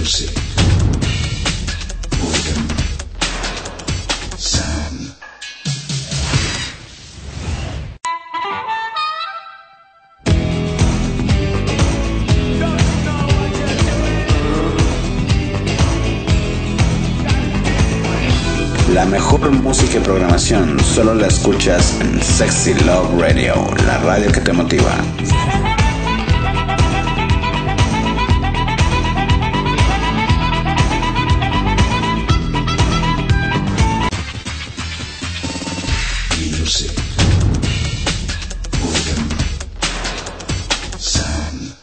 Music. Boredom. Sound. La mejor música y programación solo la escuchas en Sexy Love Radio, la radio que te motiva. Music. Boredom. Sound.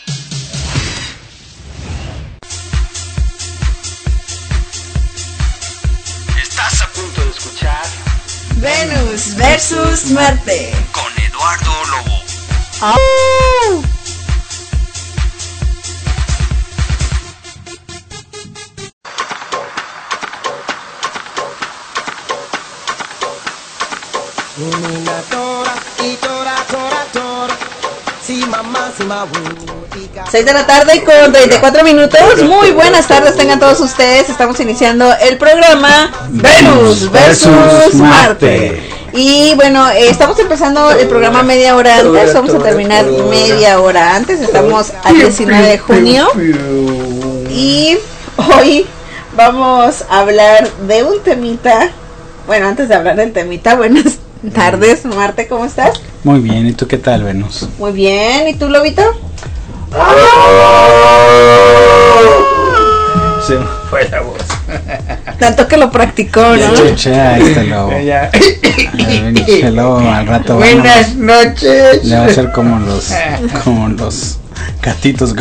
Estás a punto de escuchar Venus versus Marte. con Eduardo Lobo. ¡Au! Seis de la tarde con 34 minutos. Muy buenas tardes tengan todos ustedes. Estamos iniciando el programa Venus versus Marte. Y bueno, estamos empezando el programa media hora antes. Vamos a terminar media hora antes. Estamos al 19 de junio. Y hoy vamos a hablar de un temita. Bueno, antes de hablar del temita, buenas tardes, Marte, ¿cómo estás? Muy bien, ¿y tú qué tal, Venus? Muy bien, ¿y tú, Lobito? Se me fue la voz. Tanto que lo practicó, ¿no? Chucha, ahí está el lobo. El lobo al rato. Buenas noches. Le va a hacer como los gatitos.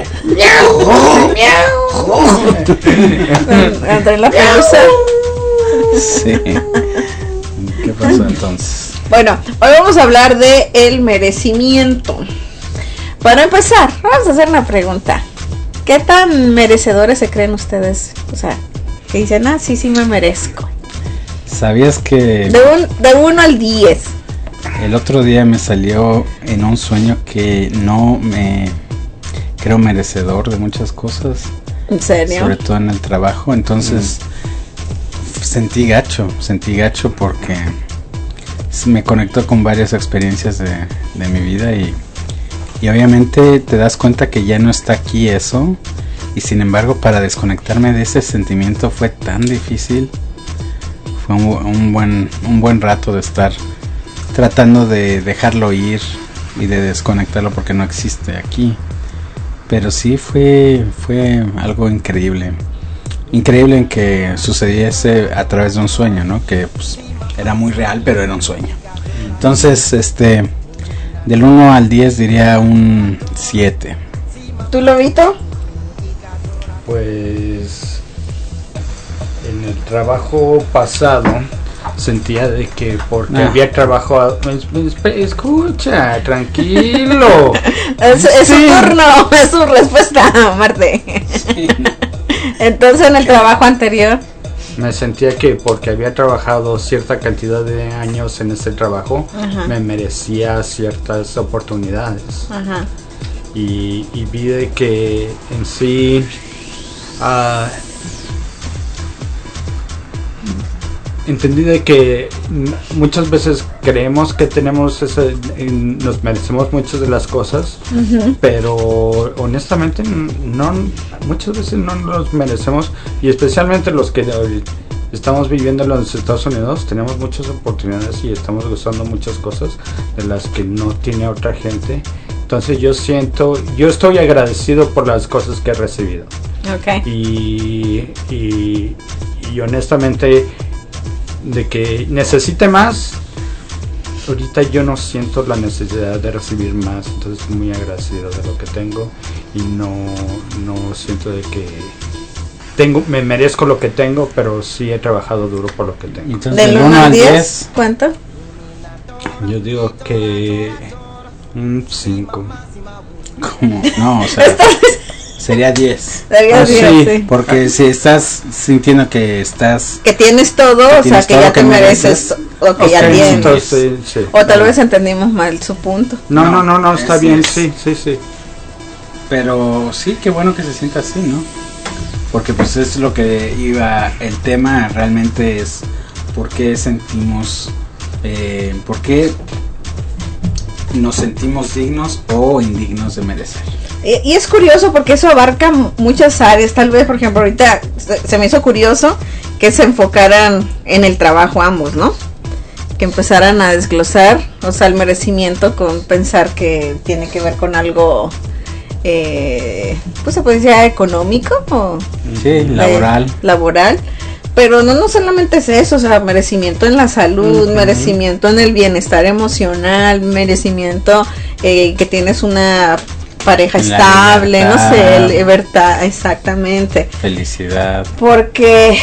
Entre la pelusa. Sí. ¿Qué pasó entonces? Bueno, hoy vamos a hablar de el merecimiento. Para empezar, vamos a hacer una pregunta. ¿Qué tan merecedores se creen ustedes? O sea, que dicen, sí me merezco. ¿Sabías que De 1 al 10. el otro día me salió en un sueño que no me creo merecedor de muchas cosas? ¿En serio? Sobre todo en el trabajo. Entonces sentí gacho porque me conectó con varias experiencias de mi vida y obviamente te das cuenta que ya no está aquí eso, y sin embargo para desconectarme de ese sentimiento fue tan difícil. Fue un buen rato de estar tratando de dejarlo ir y de desconectarlo porque no existe aquí. Pero sí fue algo increíble en que sucediese a través de un sueño, ¿no? Que pues era muy real, pero era un sueño. Entonces, del 1 al 10 diría un 7. ¿Tú, Lobito? Pues en el trabajo pasado sentía de que porque había trabajado, escucha, tranquilo. Es su turno, es su respuesta, Marte. Sí. Entonces, en el trabajo anterior, Me sentía que porque había trabajado cierta cantidad de años en ese trabajo, ajá, me merecía ciertas oportunidades. ajá, Y vi de que en sí entendí de que muchas veces creemos que tenemos nos merecemos muchas de las cosas, uh-huh, pero honestamente muchas veces no nos merecemos, y especialmente los que estamos viviendo en los Estados Unidos tenemos muchas oportunidades y estamos gozando muchas cosas de las que no tiene otra gente. Entonces yo estoy agradecido por las cosas que he recibido. okay. Y honestamente, de que necesite más, ahorita yo no siento la necesidad de recibir más. Entonces estoy muy agradecido de lo que tengo y no siento de que me merezco lo que tengo, pero sí he trabajado duro por lo que tengo. Entonces, Del 1 al 10, ¿cuánto? Yo digo que un 5. ¿cómo? No, o sea, sería 10. Sería 10, sí. Porque si estás sintiendo que tienes todo, o sea, que ya te mereces lo que ya tienes. Entonces, sí. O tal vez entendimos mal su punto. No, está bien, sí. Pero sí, qué bueno que se sienta así, ¿no? porque pues es lo que iba, el tema realmente es por qué sentimos, por qué nos sentimos dignos o indignos de merecer. Y es curioso porque eso abarca muchas áreas. Tal vez, por ejemplo, ahorita se me hizo curioso que se enfocaran en el trabajo ambos, ¿no? Que empezaran a desglosar, o sea, el merecimiento con pensar que tiene que ver con algo, pues se puede decir económico o sí, laboral. Pero no solamente es eso, o sea, merecimiento en la salud, merecimiento en el bienestar emocional, merecimiento que tienes una pareja estable, no sé, libertad, exactamente. Felicidad. Porque,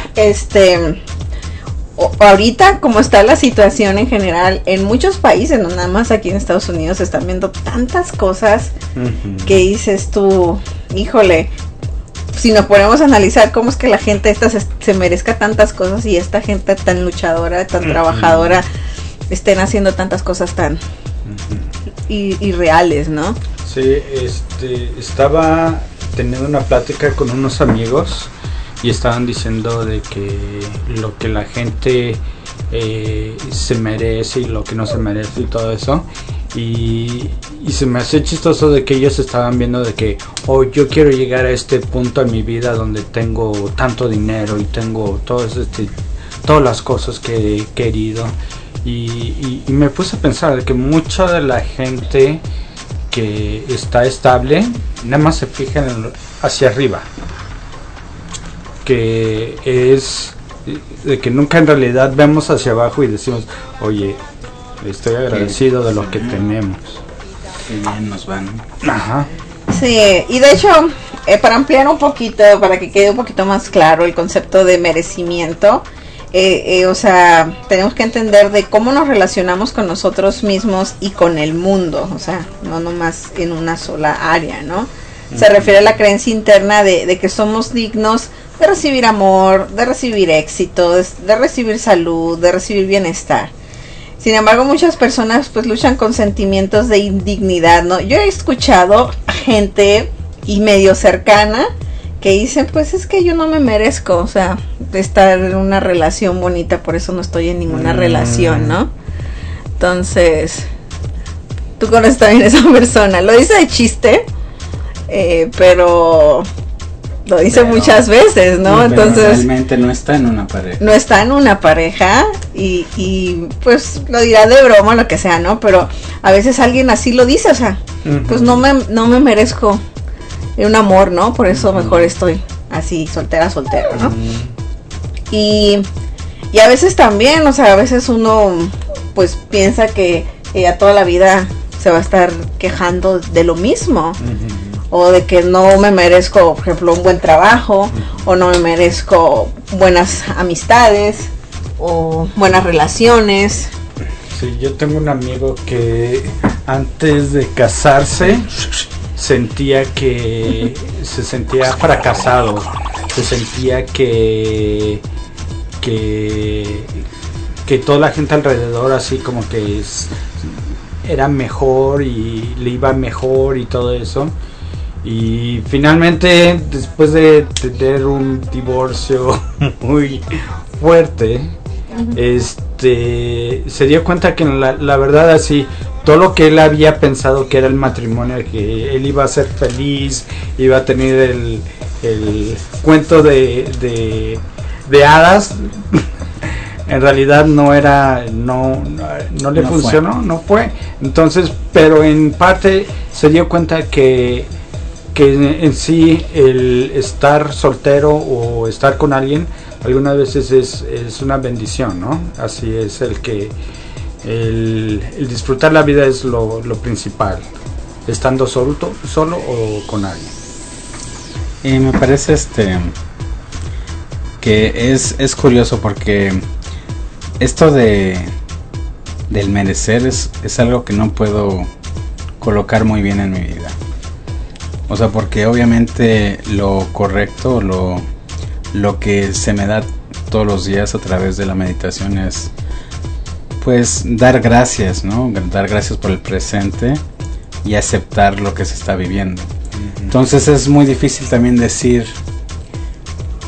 ahorita como está la situación en general, en muchos países, no nada más aquí en Estados Unidos, se están viendo tantas cosas que dices tú, híjole, si nos ponemos a analizar cómo es que la gente esta se merezca tantas cosas y esta gente tan luchadora, tan trabajadora, estén haciendo tantas cosas tan irreales, ¿no? Sí, estaba teniendo una plática con unos amigos y estaban diciendo de que lo que la gente se merece y lo que no se merece y todo eso, y se me hace chistoso de que ellos estaban viendo de que yo quiero llegar a este punto en mi vida donde tengo tanto dinero y tengo todas las cosas que he querido, y me puse a pensar de que mucha de la gente que está estable nada más se fijan hacia arriba, que es de que nunca en realidad vemos hacia abajo y decimos, oye, estoy agradecido de lo que tenemos. Qué bien nos van. Ajá. Sí, y de hecho, para ampliar un poquito, para que quede un poquito más claro el concepto de merecimiento, o sea, tenemos que entender de cómo nos relacionamos con nosotros mismos y con el mundo, o sea, no nomás en una sola área, ¿no? Se refiere a la creencia interna de que somos dignos de recibir amor, de recibir éxito, de recibir salud, de recibir bienestar. Sin embargo, muchas personas pues luchan con sentimientos de indignidad, ¿no? Yo he escuchado a gente y medio cercana que dicen, pues es que yo no me merezco, o sea, de estar en una relación bonita, por eso no estoy en ninguna relación, ¿no? Entonces, tú conoces también a esa persona, lo dice de chiste, pero lo dice muchas veces, ¿no? Entonces realmente no está en una pareja. No está en una pareja y pues lo dirá de broma, lo que sea, ¿no? Pero a veces alguien así lo dice, o sea, pues no me merezco un amor, ¿no? Por eso mejor estoy así, soltera, ¿no? Y a veces también, o sea, a veces uno pues piensa que a toda la vida se va a estar quejando de lo mismo. O de que no me merezco, por ejemplo, un buen trabajo, o no me merezco buenas amistades, o buenas relaciones. Sí, yo tengo un amigo que antes de casarse sentía que se sentía fracasado, se sentía que toda la gente alrededor así como que era mejor y le iba mejor y todo eso. Y finalmente, después de tener un divorcio muy fuerte, se dio cuenta que la verdad así, todo lo que él había pensado que era el matrimonio, que él iba a ser feliz, iba a tener el cuento de hadas, en realidad no le funcionó, no fue. Entonces, pero en parte se dio cuenta que en sí el estar soltero o estar con alguien algunas veces es una bendición, ¿no? Así es, el disfrutar la vida es lo principal, estando solo o con alguien. Y me parece que es curioso porque esto del merecer es algo que no puedo colocar muy bien en mi vida. O sea, porque obviamente lo correcto, lo que se me da todos los días a través de la meditación es pues dar gracias, ¿no? Dar gracias por el presente y aceptar lo que se está viviendo. Entonces es muy difícil también decir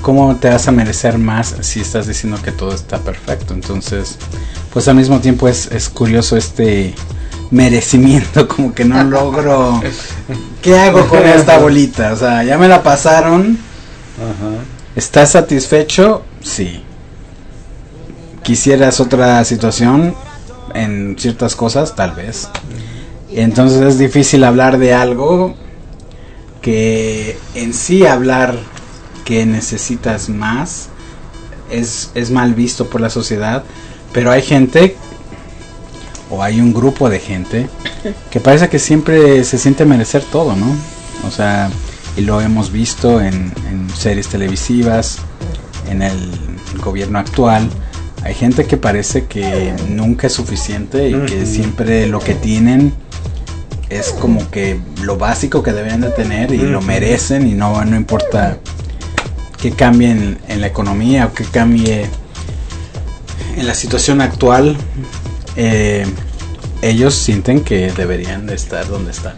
¿cómo te vas a merecer más si estás diciendo que todo está perfecto? Entonces, pues al mismo tiempo es curioso este merecimiento, como que no logro. ¿Qué hago con esta bolita? O sea, ya me la pasaron. Ajá. ¿Estás satisfecho? Sí. ¿Quisieras otra situación en ciertas cosas? Tal vez. Entonces es difícil hablar de algo que en sí hablar que necesitas más es mal visto por la sociedad, pero hay gente o hay un grupo de gente que parece que siempre se siente merecer todo, ¿no? O sea, y lo hemos visto en series televisivas, en el gobierno actual. Hay gente que parece que nunca es suficiente y que siempre lo que tienen es como que lo básico que deben de tener y lo merecen, y no importa que cambie en la economía o que cambie en la situación actual, ellos sienten que deberían de estar donde están.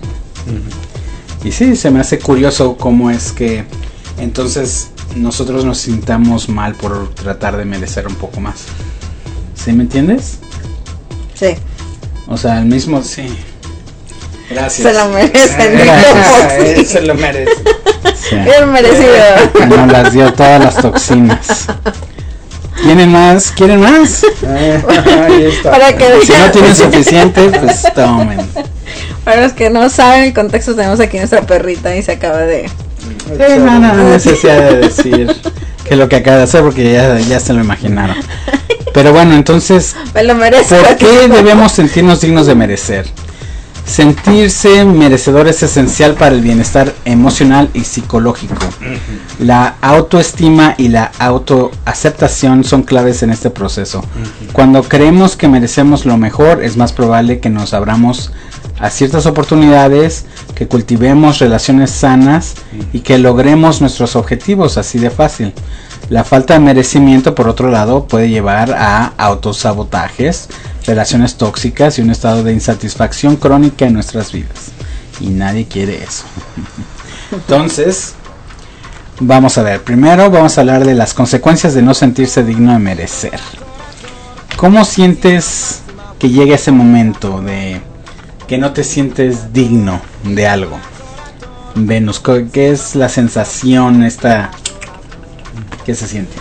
Y sí, se me hace curioso cómo es que entonces nosotros nos sintamos mal por tratar de merecer un poco más. ¿Sí me entiendes? Sí. O sea, el mismo, sí. Gracias. Se lo merecen. Él se lo merece. Sí. Bien merecido. Nos las dio todas las toxinas. ¿Quieren más? ¿Quieren más? Ahí está. Para que Si no tienen suficiente, pues tomen. Para los que no saben el contexto, tenemos aquí nuestra perrita y se acaba de... No necesidad de decir que lo que acaba de hacer, porque ya se lo imaginaron. Pero bueno, entonces, Me lo merezco. ¿por qué debemos sentirnos dignos de merecer? Sentirse merecedor es esencial para el bienestar emocional y psicológico. La autoestima y la autoaceptación son claves en este proceso. Cuando creemos que merecemos lo mejor, es más probable que nos abramos a ciertas oportunidades, que cultivemos relaciones sanas y que logremos nuestros objetivos así de fácil. La falta de merecimiento, por otro lado, puede llevar a autosabotajes, relaciones tóxicas y un estado de insatisfacción crónica en nuestras vidas. Y nadie quiere eso. Entonces, vamos a ver. Primero vamos a hablar de las consecuencias de no sentirse digno de merecer. ¿Cómo sientes que llega ese momento de que no te sientes digno de algo? Venus, ¿qué es la sensación esta que se siente?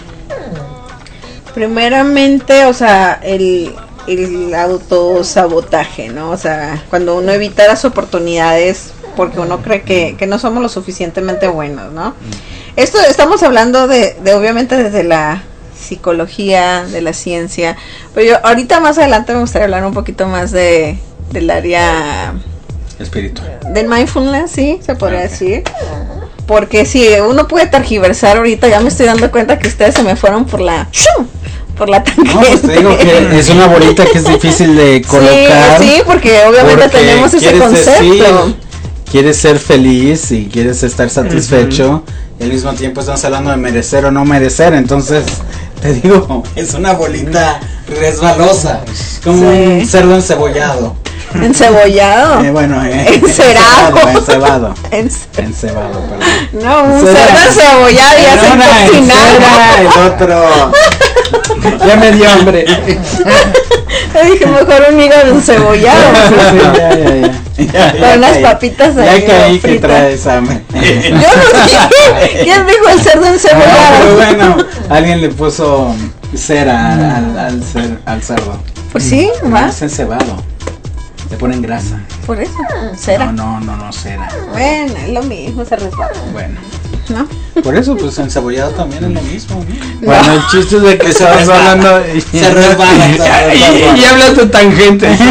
Primeramente, o sea, el autosabotaje, ¿no? O sea, cuando uno evita las oportunidades porque uno cree que no somos lo suficientemente buenos, ¿no? Esto estamos hablando de obviamente desde la psicología, de la ciencia, pero yo ahorita más adelante me gustaría hablar un poquito más del área espiritual, del mindfulness, sí, se podría decir. Porque si uno puede tergiversar ahorita, ya me estoy dando cuenta que ustedes se me fueron por la tangente. No, pues te digo que es una bolita que es difícil de colocar. Sí, porque obviamente tenemos ese concepto. Quieres ser feliz y quieres estar satisfecho. Y al mismo tiempo estamos hablando de merecer o no merecer. Entonces, te digo, es una bolita resbalosa. Como un cerdo encebollado. ¿Encebollado? Bueno, encerado. Encebado, perdón. No, un cerdo encebollado y hace cocinado. El otro. Ya me dio hambre. Le dije, mejor un hígado encebollado. Ya, con unas papitas ahí. Ya caí que traes hambre. Yo no dije. ¿Quién dijo el cerdo encebollado? Pero bueno, alguien le puso cera al cerdo. Pues sí, va. Es encebado. Le ponen grasa. Por eso, cera. No, cera. Bueno, es lo mismo, se resbala. Bueno. ¿No? Por eso, pues encebollado también es lo mismo. No. Bueno, el chiste es de que se resbalando. Se resbala. Y hablas de tangentes.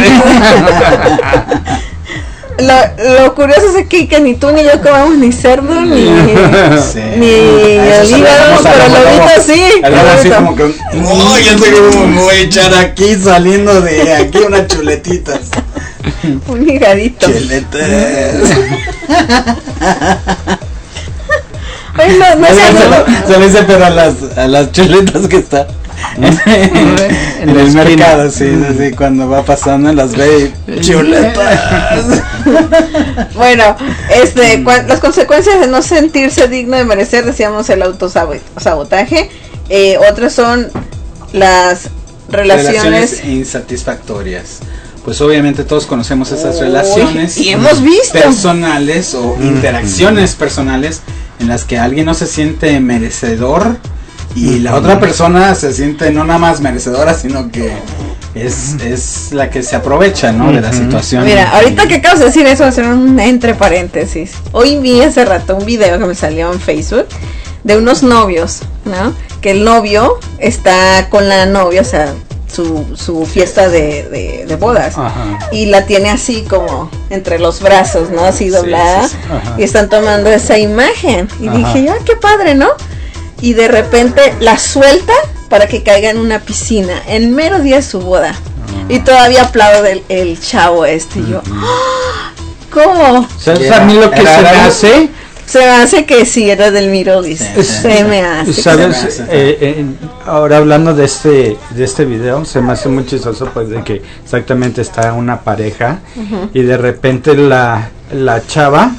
Lo curioso es que ni tú ni yo comemos ni cerdo ni el hígado, pero el lobito sí. El lobito así como que no, ya sé cómo me voy a echar aquí saliendo de aquí unas chuletitas. Un higadito. Chuletas. Ay, no se le dice, pero a las chuletas que están en el mercado, sí, cuando va pasando las ve chuletas. Bueno, las consecuencias de no sentirse digno de merecer, decíamos el autosabotaje. Otras son las relaciones insatisfactorias. Pues obviamente todos conocemos esas relaciones y hemos visto personales o interacciones personales en las que alguien no se siente merecedor y la otra persona se siente no nada más merecedora, sino que es la que se aprovecha, ¿no? De la situación. Mira, ahorita que acabas de decir eso, voy a hacer un entre paréntesis. Hoy vi hace rato un video que me salió en Facebook de unos novios, ¿no? Que el novio está con la novia, o sea, su fiesta de bodas. Ajá. Y la tiene así como entre los brazos, ¿no? Así doblada. Sí. Y están tomando esa imagen. Y dije yo, qué padre, ¿no? Y de repente la suelta para que caiga en una piscina en mero día de su boda. Y todavía aplaude el chavo y yo, ¿cómo? ¿Sabes a mí lo que se me hace? Se me hace que sí, era del Middle East. Se me hace. ¿Sabes? Ahora hablando de este video, se me hace muy chistoso, pues, de que exactamente está una pareja y de repente la chava,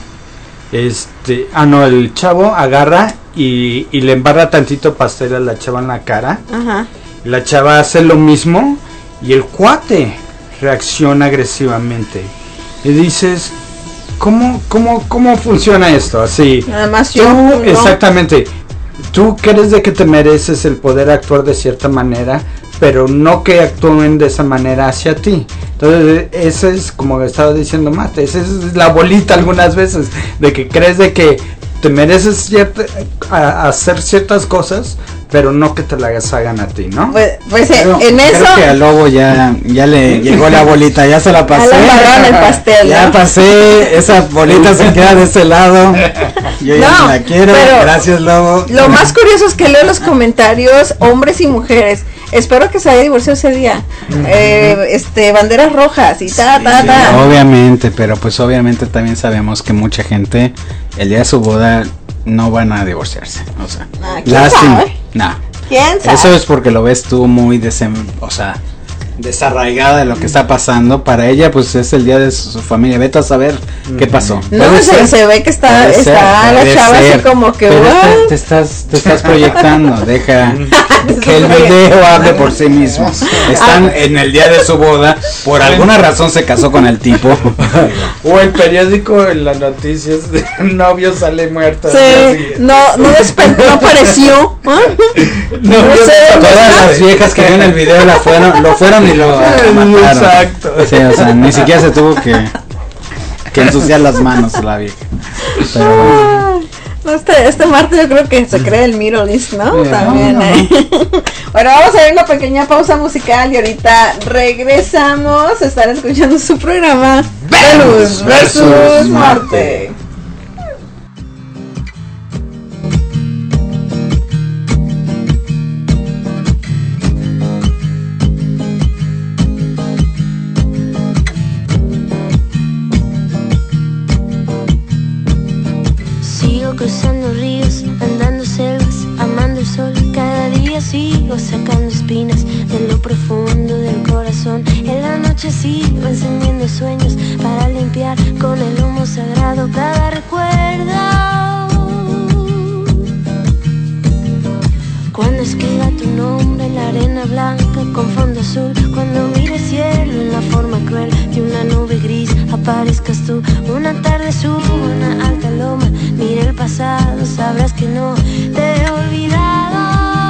el chavo agarra y le embarra tantito pastel a la chava en la cara. Ajá. La chava hace lo mismo y el cuate reacciona agresivamente. Y dices, ¿Cómo funciona esto? Así. Además tú, exactamente. Tú crees de que te mereces el poder actuar de cierta manera, pero no que actúen de esa manera hacia ti. Entonces, esa es, como estaba diciendo Mate, esa es la bolita algunas veces, de que crees de que te mereces hacer ciertas cosas, pero no que te las hagan a ti, ¿no? Pues en eso creo que al lobo ya le llegó la bolita, ya se la pasé. Ya el pastel, ya ¿no? Pasé, esa bolita se queda de este lado. Yo ya no la quiero, gracias lobo. Lo más curioso es que leo los comentarios, hombres y mujeres. Espero que se haya divorciado ese día. Banderas rojas y Obviamente, pero pues obviamente también sabemos que mucha gente el día de su boda no van a divorciarse, o sea, lástima. No. ¿Quién sabe? Eso es porque lo ves tú muy desarraigada de lo que está pasando. Para ella pues es el día de su familia, vete a saber qué pasó. No, se ve que está la chava así como que te estás proyectando, deja que el video hable por sí mismo. Están en el día de su boda, por alguna razón se casó con el tipo. O el periódico en las noticias de novio sale muerto. Sí, no apareció. No sé, todas las viejas que vieron el video lo fueron y lo mataron. Exacto. Sí, o sea, ni siquiera se tuvo que ensuciar las manos la vieja. Pero este martes yo creo que se cree el Middle East, ¿no? También. Bueno, vamos a ver una pequeña pausa musical y ahorita regresamos. Están escuchando su programa Venus versus Marte. Cruzando ríos, andando selvas, amando el sol. Cada día sigo sacando espinas de lo profundo del corazón. En la noche sigo encendiendo sueños para limpiar con el humo sagrado cada recuerdo. Cuando escriba tu nombre en la arena blanca con fondo azul, cuando mire el cielo en la forma cruel de una nube gris, aparezcas tú. Una tarde subo una alta loma, mire el pasado, sabrás que no te he olvidado.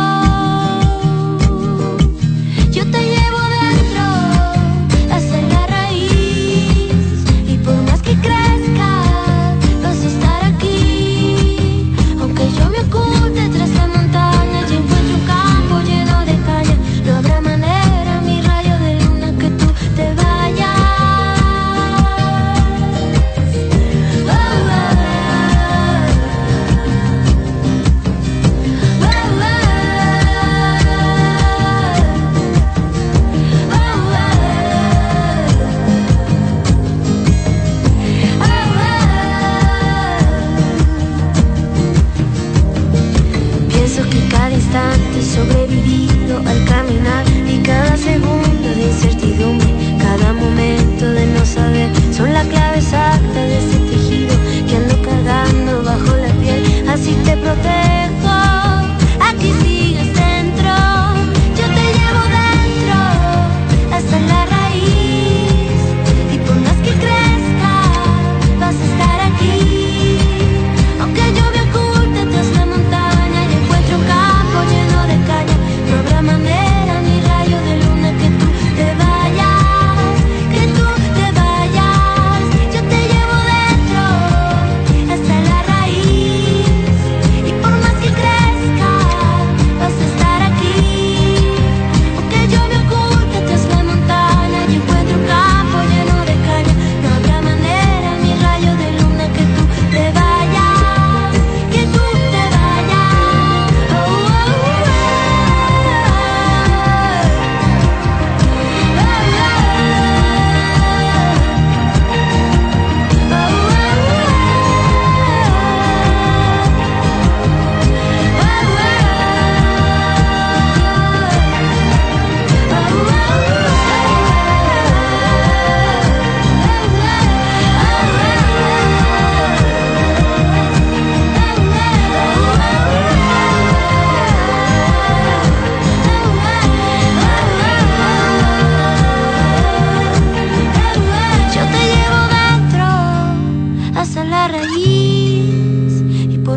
Yo te llevo dentro hasta la raíz, y por más que crezca vas a estar aquí. Aunque yo me oculte tras la montaña y encuentro un campo lleno de caña, no habrá manera, mi rayo de luna, que tú te vayas.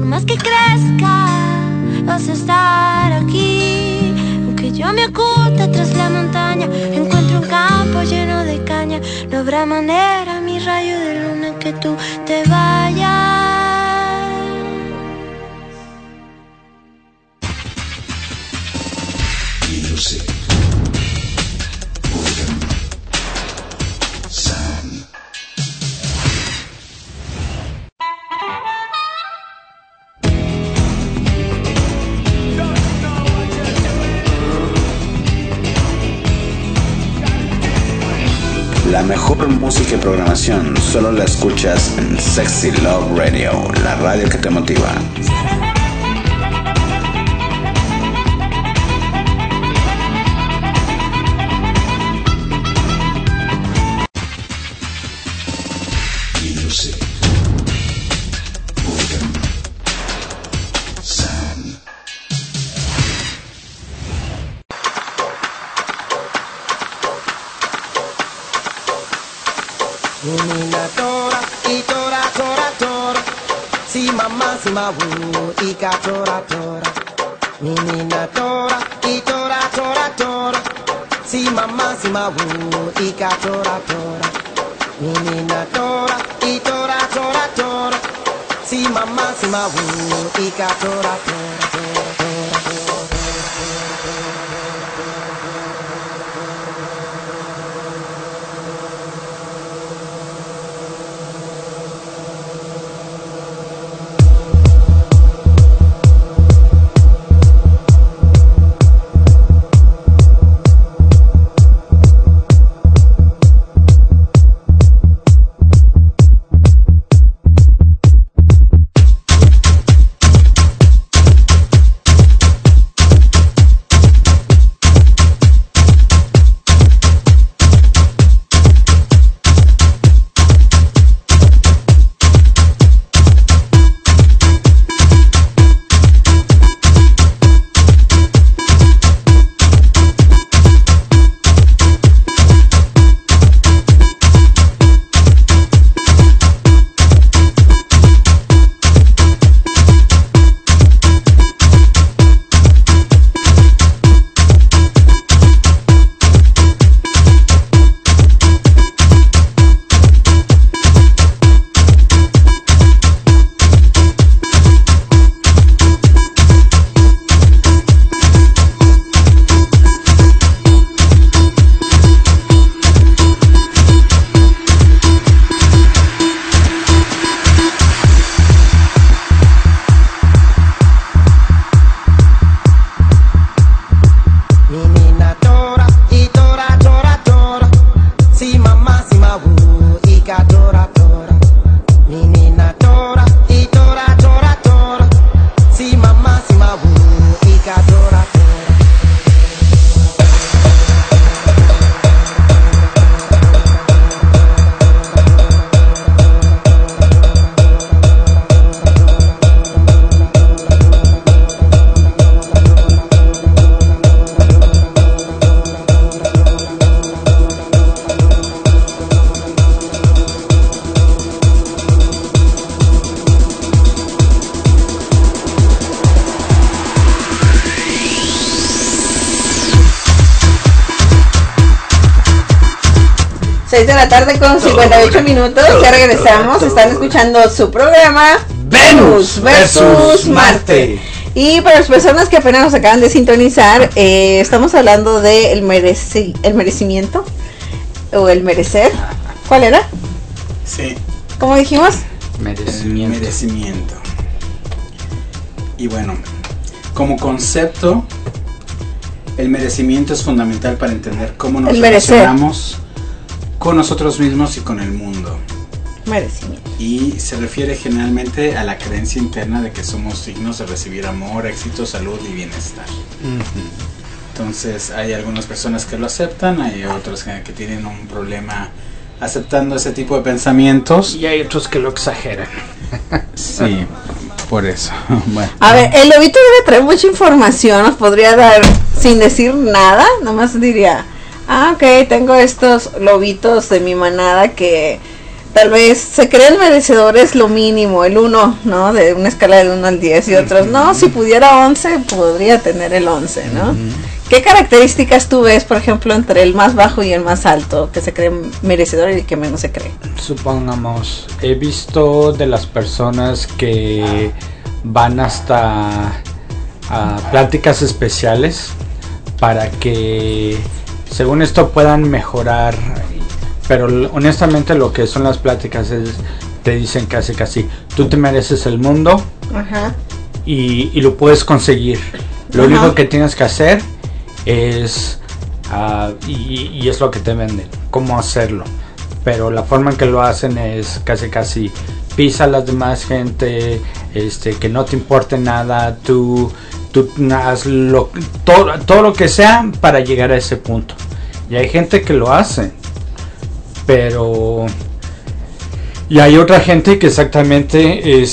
por más que crezca, vas a estar aquí. Aunque yo me oculte tras la montaña, encuentro un campo lleno de caña. No habrá manera, mi rayo de luna, que tú te vayas. Music. Organ. Sound. La mejor música y programación solo la escuchas en Sexy Love Radio, la radio que te motiva. Music. Organ. Sound. Menina tora, e tora, tora, tora. Si mamá, si mawu, e ka tora, tora. Menina tora, e tora, tora, tora. Si mamá, si mawu, e ka tora, tora. Menina tora, e tora, tora, tora. Si mamá, si mawu, e ka tora, tora, tora, tora, tora. De la tarde con 58 minutos, ya regresamos, están escuchando su programa Venus versus Marte. Y para las personas que apenas nos acaban de sintonizar, estamos hablando de el merecimiento o el merecer. ¿Cuál era? Sí. ¿Cómo dijimos? Merecimiento. Merecimiento. Y bueno, como concepto, el merecimiento es fundamental para entender cómo nos relacionamos con nosotros mismos y con el mundo. Merecimiento. Y se refiere generalmente a la creencia interna de que somos dignos de recibir amor, éxito, salud y bienestar. Entonces hay algunas personas que lo aceptan, hay otros que tienen un problema aceptando ese tipo de pensamientos. Y hay otros que lo exageran. Sí, por eso. Bueno. A ver, el lobito debe traer mucha información, nos podría dar sin decir nada, nomás diría, ok, tengo estos lobitos de mi manada que tal vez se creen merecedores lo mínimo, el 1, ¿no? De una escala del 1 al 10 y otros, no, si pudiera 11, podría tener el 11, ¿no? ¿Qué características tú ves, por ejemplo, entre el más bajo y el más alto, que se cree merecedor y el que menos se cree? Supongamos, he visto de las personas que van hasta a pláticas especiales para que, según esto, puedan mejorar. Pero honestamente lo que son las pláticas es, te dicen casi, tú te mereces el mundo. Ajá. Y lo puedes conseguir. Lo Ajá. único que tienes que hacer es, y es lo que te venden, cómo hacerlo. Pero la forma en que lo hacen es casi pisa a las demás gente, que no te importe nada, tú haz todo lo que sea para llegar a ese punto. Y hay gente que lo hace, pero y hay otra gente que exactamente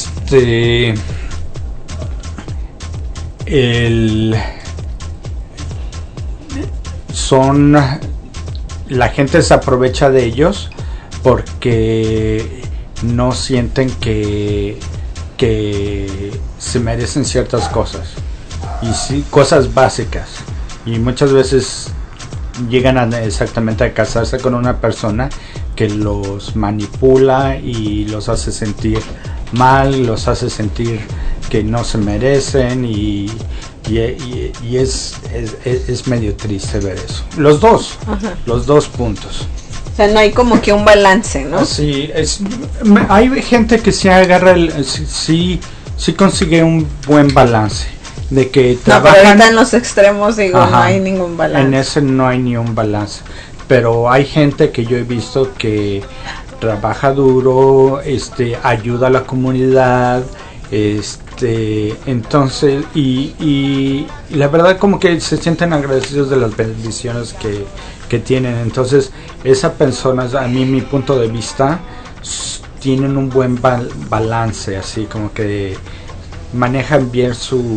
la gente se aprovecha de ellos porque no sienten que se merecen ciertas cosas, y sí, cosas básicas, y muchas veces llegan exactamente a casarse con una persona que los manipula y los hace sentir mal, los hace sentir que no se merecen, y es medio triste ver eso. Los dos puntos. O sea, no hay como que un balance, ¿no? Sí, hay gente que sí agarra sí consigue un buen balance, de que trabajan. No, pero ahorita en los extremos digo, Ajá, no hay ningún balance. En ese no hay ni un balance, pero hay gente que yo he visto que trabaja duro, ayuda a la comunidad, entonces y la verdad como que se sienten agradecidos de las bendiciones que tienen. Entonces esas personas, a mí, mi punto de vista, tienen un buen balance, así como que manejan bien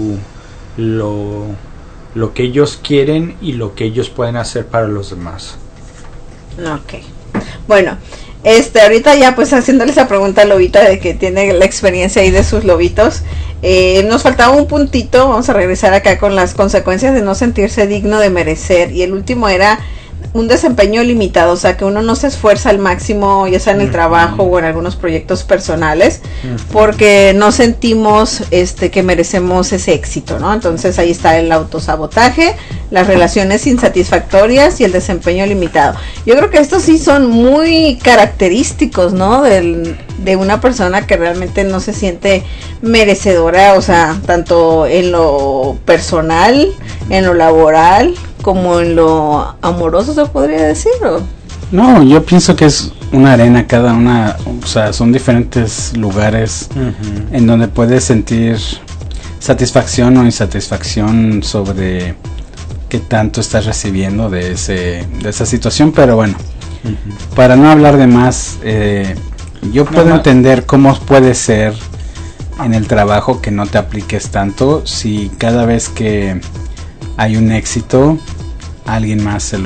lo que ellos quieren y lo que ellos pueden hacer para los demás. Ok. Bueno, ahorita ya pues haciéndole esa pregunta a Lobita de que tiene la experiencia ahí de sus lobitos, nos faltaba un puntito. Vamos a regresar acá con las consecuencias de no sentirse digno de merecer, y el último era un desempeño limitado, o sea, que uno no se esfuerza al máximo, ya sea en el trabajo o en algunos proyectos personales, porque no sentimos que merecemos ese éxito, ¿no? Entonces ahí está el autosabotaje, las relaciones insatisfactorias y el desempeño limitado. Yo creo que estos sí son muy característicos, ¿no? De una persona que realmente no se siente merecedora, o sea, tanto en lo personal, en lo laboral, como en lo amoroso, se podría decir, ¿o? No, yo pienso que es una arena cada una, o sea, son diferentes lugares en donde puedes sentir satisfacción o insatisfacción sobre qué tanto estás recibiendo de esa situación. Pero bueno, para no hablar de más, yo puedo entender cómo puede ser en el trabajo que no te apliques tanto si cada vez que hay un éxito alguien más se lo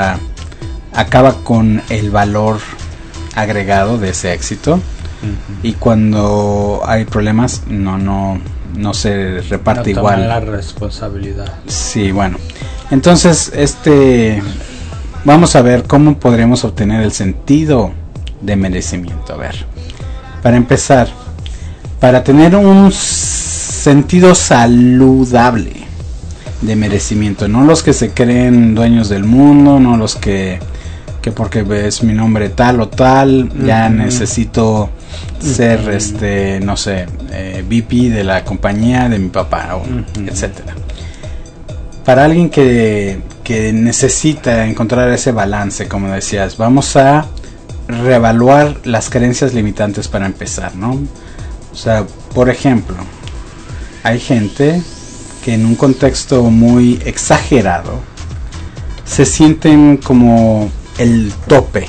acaba con el valor agregado de ese éxito, y cuando hay problemas no se reparte igual la responsabilidad. Sí, bueno, entonces vamos a ver cómo podremos obtener el sentido de merecimiento. A ver, para empezar, para tener un sentido saludable de merecimiento, no los que se creen dueños del mundo, no los que porque ves mi nombre tal o tal, ya necesito ser no sé, VP de la compañía de mi papá, etcétera. Para alguien que necesita encontrar ese balance, como decías, vamos a reevaluar las creencias limitantes para empezar, ¿no? O sea, por ejemplo, hay gente que en un contexto muy exagerado se sienten como el tope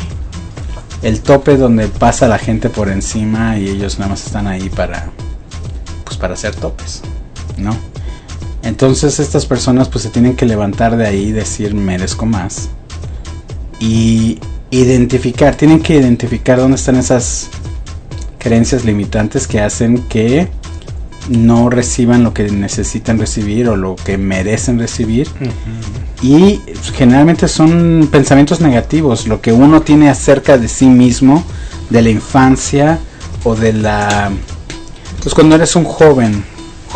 donde pasa la gente por encima y ellos nada más están ahí para hacer topes, ¿no? Entonces estas personas pues se tienen que levantar de ahí y decir merezco más, y tienen que identificar dónde están esas creencias limitantes que hacen que no reciban lo que necesitan recibir o lo que merecen recibir. Y generalmente son pensamientos negativos, lo que uno tiene acerca de sí mismo, de la infancia o de la... Pues cuando eres un joven,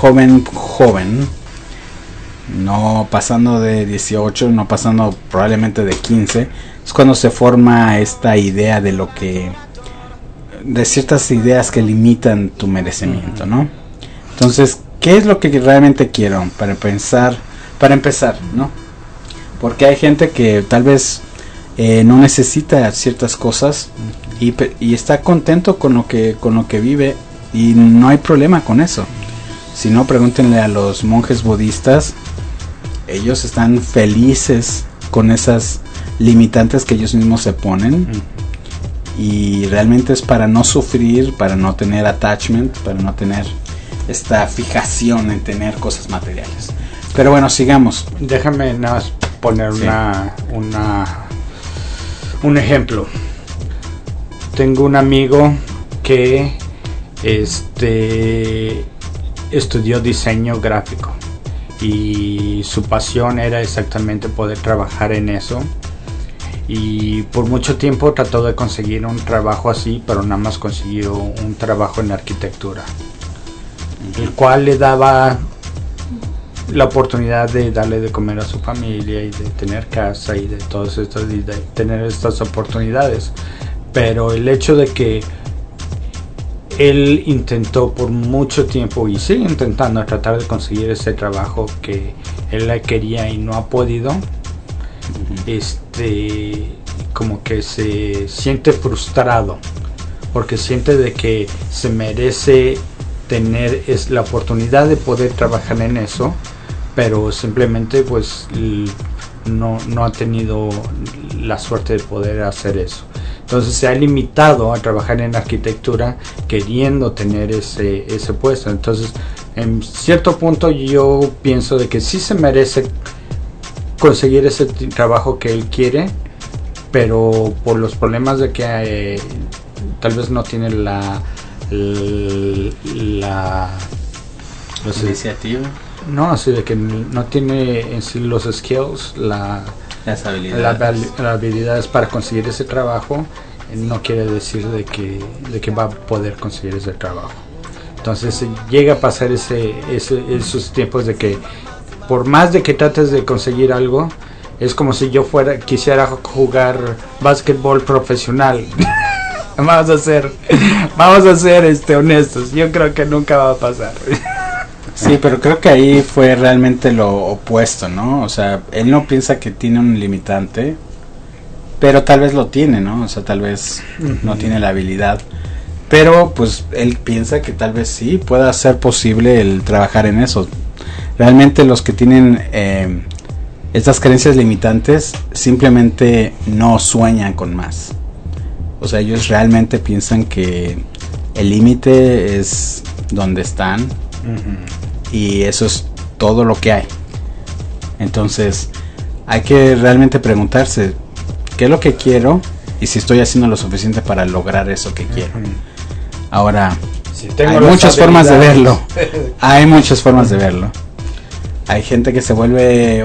no pasando de 18, no pasando probablemente de 15, es cuando se forma esta idea de lo que... de ciertas ideas que limitan tu merecimiento, ¿no? Entonces, ¿qué es lo que realmente quiero? Para empezar, ¿no? Porque hay gente que tal vez no necesita ciertas cosas y está contento con lo que vive y no hay problema con eso. Si no, pregúntenle a los monjes budistas, ellos están felices con esas limitantes que ellos mismos se ponen. Y realmente es para no sufrir, para no tener attachment, para no tener esta fijación en tener cosas materiales. Pero bueno, sigamos. Déjame nada más poner un ejemplo. Tengo un amigo que estudió diseño gráfico y su pasión era exactamente poder trabajar en eso. Y por mucho tiempo trató de conseguir un trabajo así, pero nada más consiguió un trabajo en arquitectura, el cual le daba la oportunidad de darle de comer a su familia y de tener casa y de todas estas, y de tener estas oportunidades. Pero el hecho de que él intentó por mucho tiempo y sigue intentando tratar de conseguir ese trabajo que él quería y no ha podido, como que se siente frustrado porque siente de que se merece tener la oportunidad de poder trabajar en eso, pero simplemente pues no ha tenido la suerte de poder hacer eso. Entonces se ha limitado a trabajar en arquitectura queriendo tener ese puesto. Entonces en cierto punto yo pienso de que sí se merece conseguir ese trabajo que él quiere, pero por los problemas de que tal vez no tiene la iniciativa, no, así de que no tiene en sí los skills, las habilidades, las habilidades para conseguir ese trabajo, no quiere decir de que va a poder conseguir ese trabajo. Entonces llega a pasar esos tiempos de que por más de que trates de conseguir algo, es como si yo quisiera jugar básquetbol profesional. Vamos a ser honestos, yo creo que nunca va a pasar. Sí, pero creo que ahí fue realmente lo opuesto, ¿no? O sea, él no piensa que tiene un limitante, pero tal vez lo tiene, ¿no? O sea, tal vez no tiene la habilidad, pero pues él piensa que tal vez sí pueda ser posible el trabajar en eso. Realmente los que tienen estas creencias limitantes simplemente no sueñan con más. O sea, ellos realmente piensan que el límite es donde están y eso es todo lo que hay. Entonces hay que realmente preguntarse qué es lo que quiero y si estoy haciendo lo suficiente para lograr eso que quiero. Ahora, hay muchas formas de verlo. Hay muchas formas de verlo. Hay gente que se vuelve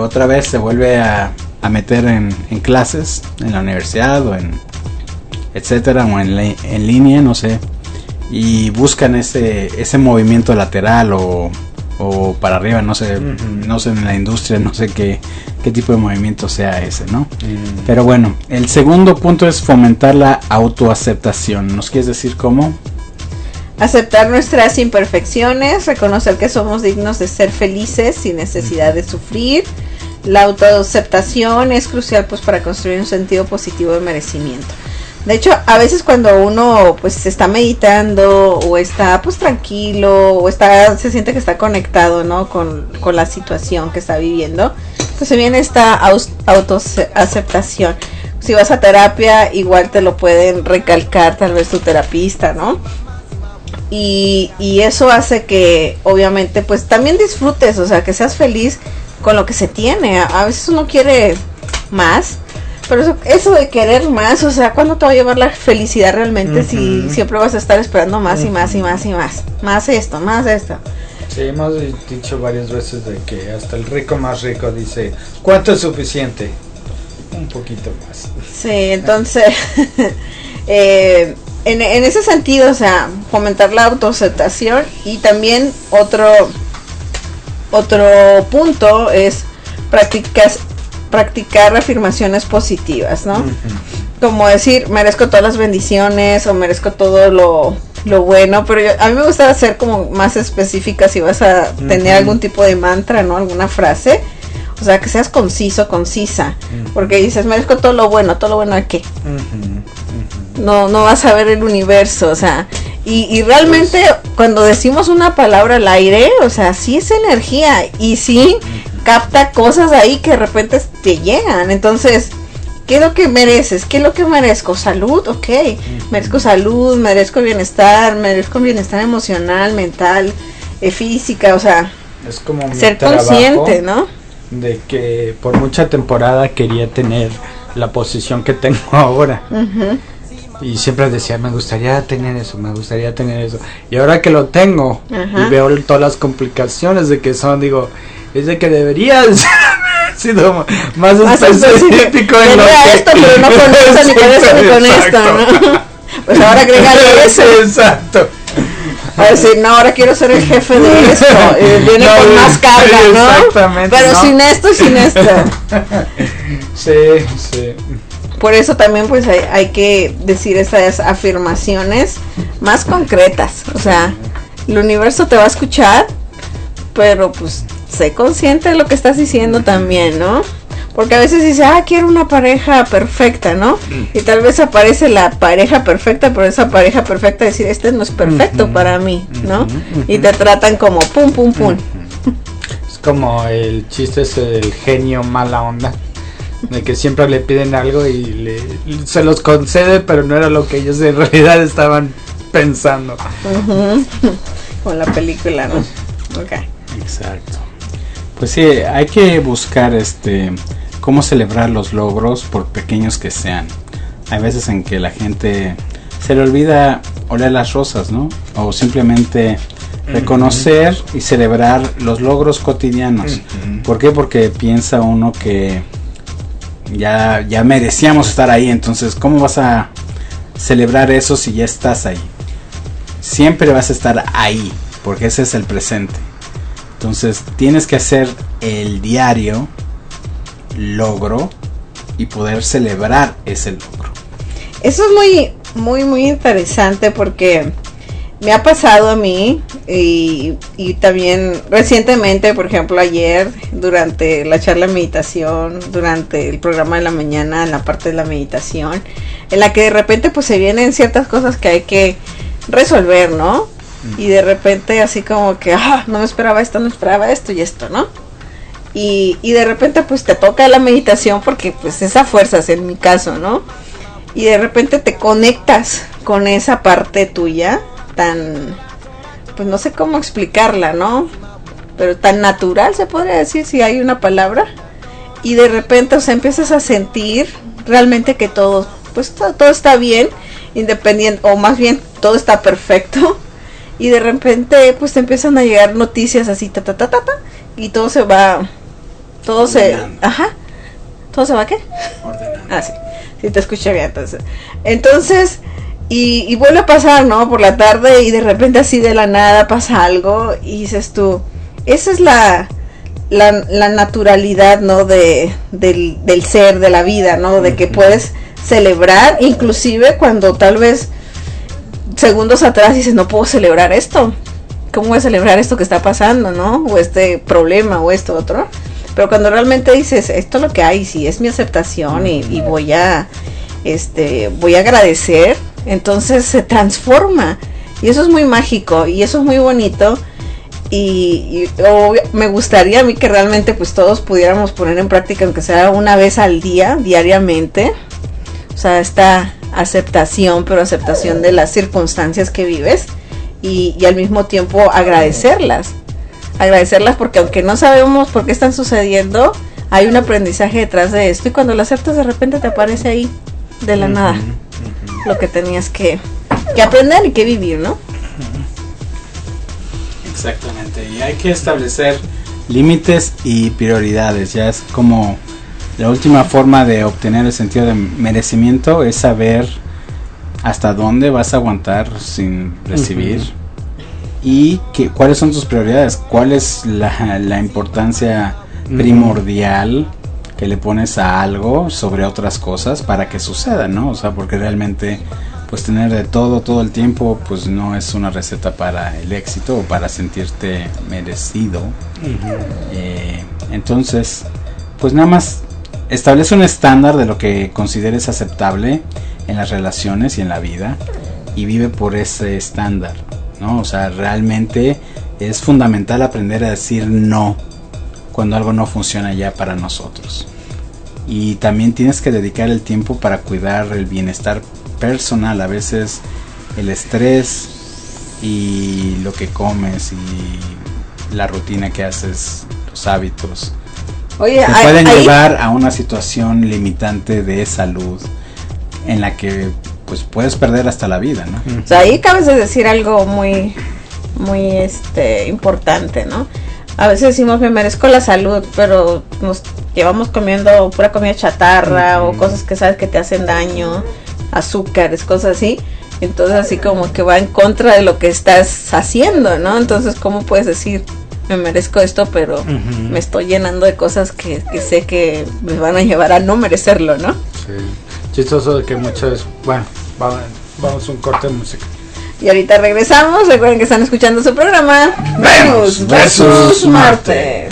a meter en clases en la universidad o en etcétera, o en línea, no sé, y buscan ese movimiento lateral o para arriba, no sé, no sé, en la industria, no sé qué tipo de movimiento sea ese, ¿no? Pero bueno, el segundo punto es fomentar la autoaceptación. ¿Nos quieres decir cómo? Aceptar nuestras imperfecciones, reconocer que somos dignos de ser felices sin necesidad de sufrir. La autoaceptación es crucial pues para construir un sentido positivo de merecimiento. De hecho, a veces cuando uno pues está meditando o está pues tranquilo o se siente que está conectado, ¿no? con la situación que está viviendo, pues se viene esta autoaceptación. Si vas a terapia, igual te lo pueden recalcar tal vez tu terapista, ¿no? Y eso hace que obviamente pues también disfrutes, o sea, que seas feliz con lo que se tiene. A veces uno quiere más, Pero eso de querer más, o sea, ¿cuándo te va a llevar la felicidad realmente si siempre vas a estar esperando más y más y más y más? Más esto, más esto. Sí, hemos dicho varias veces de que hasta el rico más rico dice, ¿cuánto es suficiente? Un poquito más. Sí, entonces, en ese sentido, o sea, fomentar la autoaceptación. Y también otro punto es practicar afirmaciones positivas, ¿no? Como decir, merezco todas las bendiciones o merezco todo lo bueno, pero a mí me gusta ser como más específica si vas a tener algún tipo de mantra, ¿no? Alguna frase, o sea, que seas conciso, concisa, porque dices, merezco todo lo bueno ¿a qué? No vas a ver el universo, o sea, y realmente cuando decimos una palabra al aire, o sea, sí es energía y sí capta cosas ahí que de repente te llegan. Entonces, ¿qué es lo que mereces? ¿Qué es lo que merezco? ¿Salud? Ok, merezco salud, merezco bienestar emocional, mental, física, o sea, es como mi ser consciente, ¿no? De que por mucha temporada quería tener la posición que tengo ahora. Y siempre decía, me gustaría tener eso. Y ahora que lo tengo y veo todas las complicaciones de que son, digo, es de que deberías sido más específico en lo que... esto, pero no con eso, ni con eso, ni con esto, ¿no? Pues ahora agregarle eso. Exacto. A decir, no, ahora quiero ser el jefe de esto. Viene con más carga, ¿no? Exactamente. Pero no. sin esto. Sí. Por eso también pues hay que decir esas afirmaciones más concretas. O sea, el universo te va a escuchar, pero pues sé consciente de lo que estás diciendo también, ¿no? Porque a veces dices, quiero una pareja perfecta, ¿no? Y tal vez aparece la pareja perfecta, pero esa pareja perfecta decir, este no es perfecto para mí, ¿no? Y te tratan como pum, pum, pum. Es como el chiste ese del genio mala onda, de que siempre le piden algo y se los concede, pero no era lo que ellos en realidad estaban pensando. Con la película, ¿no? Okay. Exacto. Pues sí, hay que buscar cómo celebrar los logros por pequeños que sean. Hay veces en que la gente se le olvida oler las rosas, ¿no? O simplemente reconocer y celebrar los logros cotidianos. ¿Por qué? Porque piensa uno que ya merecíamos estar ahí, entonces ¿cómo vas a celebrar eso si ya estás ahí? Siempre vas a estar ahí, porque ese es el presente. Entonces tienes que hacer el diario logro y poder celebrar ese logro. Eso es muy interesante, porque me ha pasado a mí y también recientemente, por ejemplo ayer durante la charla de meditación, durante el programa de la mañana, en la parte de la meditación, en la que de repente pues se vienen ciertas cosas que hay que resolver, ¿no? Y de repente así como que no me esperaba esto y esto, ¿no? Y de repente pues te toca la meditación, porque pues esa fuerza es en mi caso, ¿no? Y de repente te conectas con esa parte tuya tan, pues no sé cómo explicarla, ¿no? Pero tan natural, se podría decir, si hay una palabra. Y de repente, o sea, empiezas a sentir realmente que todo está bien, independiente, o más bien todo está perfecto. Y de repente pues te empiezan a llegar noticias así, y todo se va, todo se va, ¿qué? Ordenando. Sí, te escuché bien, entonces y vuelve a pasar, ¿no? Por la tarde, y de repente así de la nada pasa algo y dices tú, esa es la naturalidad, ¿no? Del ser, de la vida, ¿no? De que puedes celebrar, inclusive cuando tal vez segundos atrás dices, no puedo celebrar esto. ¿Cómo voy a celebrar esto que está pasando, no? O este problema, o esto otro. Pero cuando realmente dices, esto es lo que hay, sí, es mi aceptación, y voy a agradecer, entonces se transforma. Y eso es muy mágico, y eso es muy bonito. Y me gustaría a mí que realmente pues todos pudiéramos poner en práctica, aunque sea una vez al día, diariamente. O sea, esta aceptación, pero aceptación de las circunstancias que vives, y al mismo tiempo agradecerlas, porque aunque no sabemos por qué están sucediendo, hay un aprendizaje detrás de esto y cuando lo aceptas de repente te aparece ahí de la nada lo que tenías que aprender y que vivir, ¿no? Exactamente, y hay que establecer límites y prioridades. Ya es como la última forma de obtener el sentido de merecimiento, es saber hasta dónde vas a aguantar sin recibir y cuáles son tus prioridades, cuál es la importancia primordial que le pones a algo sobre otras cosas para que suceda, ¿no? O sea, porque realmente pues tener de todo el tiempo pues no es una receta para el éxito o para sentirte merecido. Entonces pues nada más establece un estándar de lo que consideres aceptable en las relaciones y en la vida y vive por ese estándar, ¿no? O sea, realmente es fundamental aprender a decir no cuando algo no funciona ya para nosotros. Y también tienes que dedicar el tiempo para cuidar el bienestar personal. A veces el estrés y lo que comes y la rutina que haces, los hábitos, te pueden llevar a una situación limitante de salud en la que pues puedes perder hasta la vida, ¿no? O sea, ahí acabas de decir algo muy importante, ¿no? A veces decimos me merezco la salud, pero nos llevamos comiendo pura comida chatarra o cosas que sabes que te hacen daño, azúcares, cosas así. Entonces así como que va en contra de lo que estás haciendo, ¿no? Entonces ¿cómo puedes decir me merezco esto, pero me estoy llenando de cosas que sé que me van a llevar a no merecerlo, ¿no? Sí. Chistoso de que muchas veces, bueno, vamos a un corte de música. Y ahorita regresamos. Recuerden que están escuchando su programa Venus versus Marte.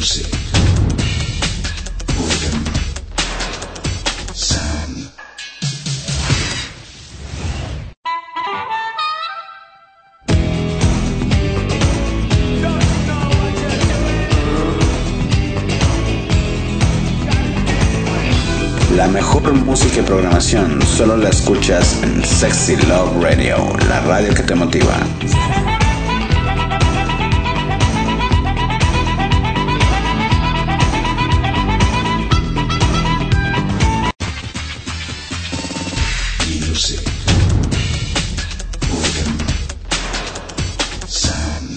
Music. Boredom. Sound. La mejor música y programación solo la escuchas en Sexy Love Radio, la radio que te motiva. Music. Boredom. Sound.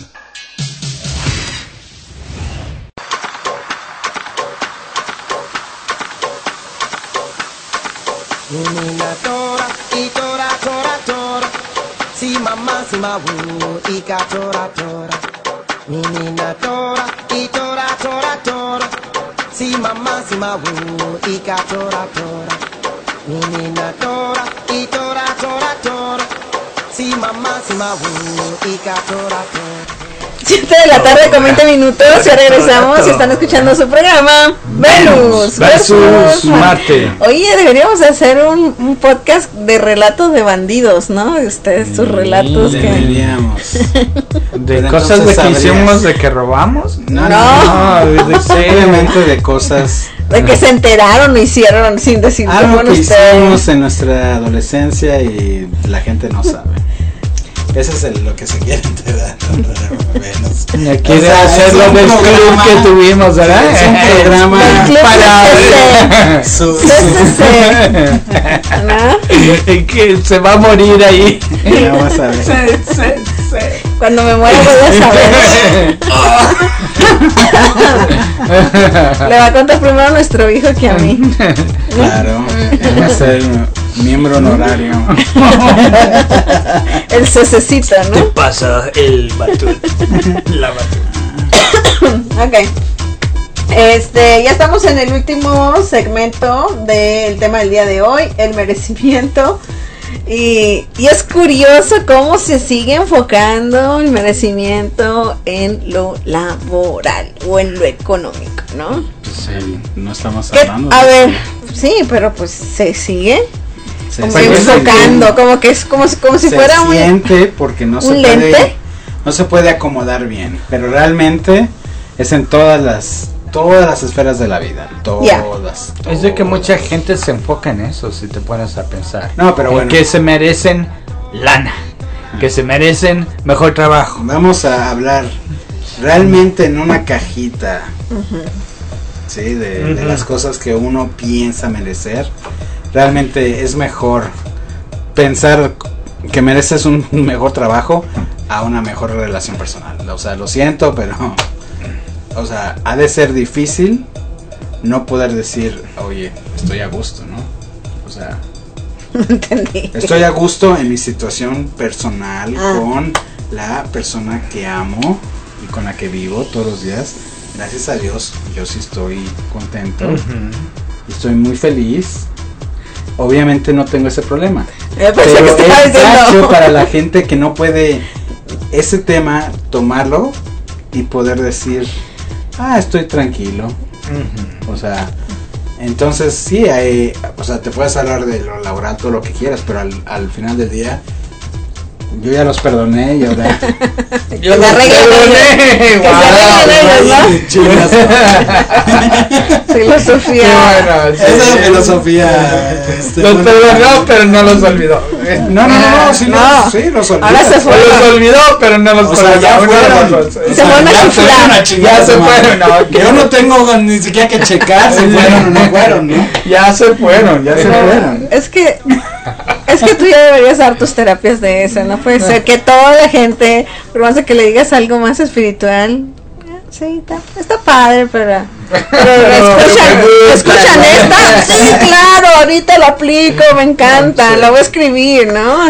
Menina tora, y tora, tora, tora. Si mamá, si ma wu, y ka tora, tora. Menina tora, y tora, tora, tora. Si mamá, si ma wu, y ka tora, tora. Menina tora, y tora, tora, tora. Si mamá, si ma wu, y ka tora, tora. 7 de la tarde con 20 minutos, ya regresamos y están escuchando su programa Venus versus Marte. Oye, deberíamos hacer un podcast de relatos de bandidos, ¿no? De ustedes, sus relatos que... Deberíamos. De Pero cosas de entonces que hicimos, sabrías. de que robamos. No, simplemente de cosas. De que se enteraron o hicieron sin decir Algo bueno, que ustedes. hicimos en nuestra adolescencia y la gente no sabe. Ese es lo que se quiere enterar. Quiere hacerlo del club que tuvimos, ¿verdad? Es un programa Del club para ¿no? que se va a morir ahí. Ya vas a ver. Cuando me muera voy a saber. Le va a contar primero a nuestro hijo que a mí. Claro, él va a ser miembro honorario. El cececito, Te ¿no? pasa el batut. La batut. Ok. Ya estamos en el último segmento del tema del día de hoy, el merecimiento. Y es curioso cómo se sigue enfocando el merecimiento en lo laboral o en lo económico, ¿no? Sí, no estamos Que, hablando a de ver, eso. sí, pero pues se sigue Se como siente enfocando, como que es como si se fuera un... siente porque no se ¿un puede lente? no se puede acomodar bien, pero realmente es en todas las esferas de la vida, todas. Es de que mucha gente se enfoca en eso, si te pones a pensar. No, pero En bueno. que se merecen lana, que se merecen mejor trabajo. Vamos a hablar realmente en una cajita, sí, de las cosas que uno piensa merecer. Realmente es mejor pensar que mereces un mejor trabajo a una mejor relación personal. O sea, lo siento, pero o sea, ha de ser difícil no poder decir, oye, estoy a gusto, ¿no? O sea, Entendí. estoy a gusto en mi situación personal Ah. con la persona que amo y con la que vivo todos los días. Gracias a Dios, yo sí estoy contento. Estoy muy feliz. Obviamente no tengo ese problema. Yo pensé que Pero estaba es gacho diciendo... para la gente que no puede ese tema tomarlo y poder decir, estoy tranquilo. O sea, entonces sí hay, o sea, te puedes hablar de lo laboral, todo lo que quieras, pero al final del día yo ya los perdoné y ahora Que se arreglen ellos. Que se arreglen ellos, ¿no? Filosofía. esa es la filosofía. Los perdonó, pero no los olvidó. No, sí, No. sí, los olvidé. Ahora se O los olvidó, pero no los O sea, ya fueron. Y se fueron a Ya chiflar. fueron a chingar Ya se su madre. fueron, no, que Yo no tengo ni siquiera que checar si fueron o no fueron, ¿no? Ya se fueron, ya se fueron. Es que tú ya deberías dar tus terapias de eso. No puede ser que toda la gente, por más de que le digas algo más espiritual, sí, está padre, pero escuchan esta. Sí, claro, ahorita lo aplico, me encanta, Sí. lo voy a escribir, ¿no?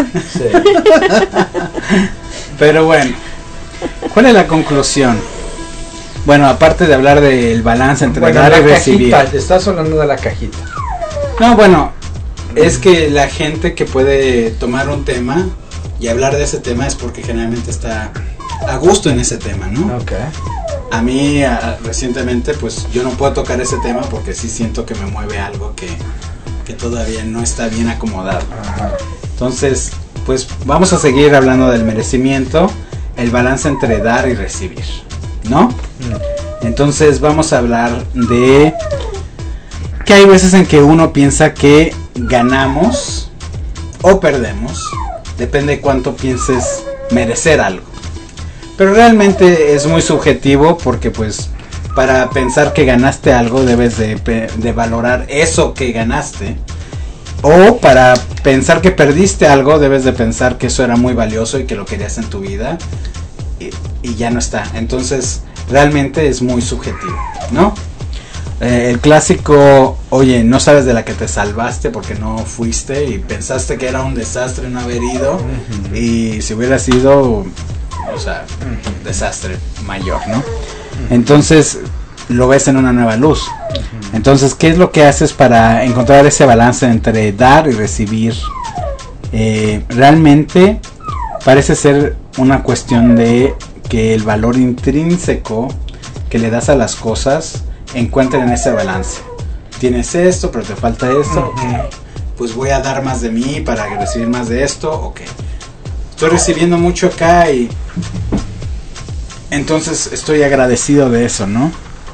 Pero bueno, ¿cuál es la conclusión? Bueno, aparte de hablar del balance entre Bueno, dar la y recibir. cajita, estás hablando de la cajita. No, bueno, es que la gente que puede tomar un tema y hablar de ese tema es porque generalmente está a gusto en ese tema, ¿no? Ok. a mí recientemente pues yo no puedo tocar ese tema porque sí siento que me mueve algo que todavía no está bien acomodado. Entonces pues vamos a seguir hablando del merecimiento, el balance entre dar y recibir, ¿no? Entonces vamos a hablar de que hay veces en que uno piensa que ganamos o perdemos, depende de cuánto pienses merecer algo. Pero realmente es muy subjetivo porque pues para pensar que ganaste algo debes de valorar eso que ganaste. O para pensar que perdiste algo debes de pensar que eso era muy valioso y que lo querías en tu vida y ya no está. Entonces realmente es muy subjetivo, ¿no? El clásico, oye, no sabes de la que te salvaste porque no fuiste y pensaste que era un desastre no haber ido, y si hubiera sido, o sea, un desastre mayor, ¿no? Entonces lo ves en una nueva luz. Entonces, ¿qué es lo que haces para encontrar ese balance entre dar y recibir? Realmente parece ser una cuestión de que el valor intrínseco que le das a las cosas encuentren ese balance. Tienes esto, pero te falta esto, pues voy a dar más de mí para recibir más de esto, ok. Estoy recibiendo mucho acá y entonces estoy agradecido de eso, ¿no?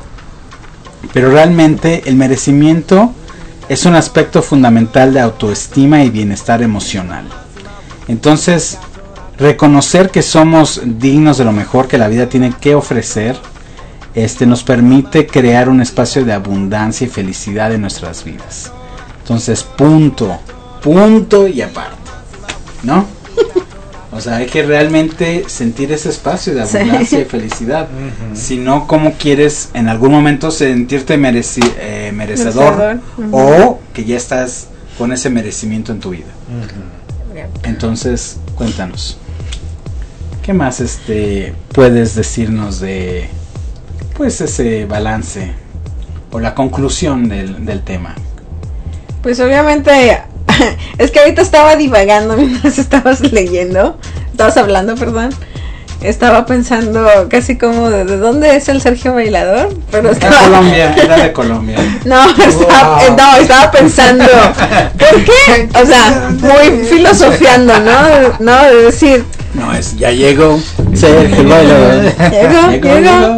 Pero realmente el merecimiento es un aspecto fundamental de autoestima y bienestar emocional. Entonces, reconocer que somos dignos de lo mejor que la vida tiene que ofrecer, nos permite crear un espacio de abundancia y felicidad en nuestras vidas. Entonces, punto y aparte, ¿no? O sea, hay que realmente sentir ese espacio de abundancia y felicidad. Si no, ¿cómo quieres en algún momento sentirte merecedor? O que ya estás con ese merecimiento en tu vida. Entonces, cuéntanos, ¿qué más puedes decirnos de pues ese balance o la conclusión del tema? Pues obviamente es que ahorita estaba divagando mientras estabas hablando, perdón. Estaba pensando casi como de dónde es el Sergio Bailador, pero era de Colombia. Estaba pensando, ¿por qué? O sea, muy filosofiando, ¿no? De decir, ya llegó Sergio Bailador. Llegó.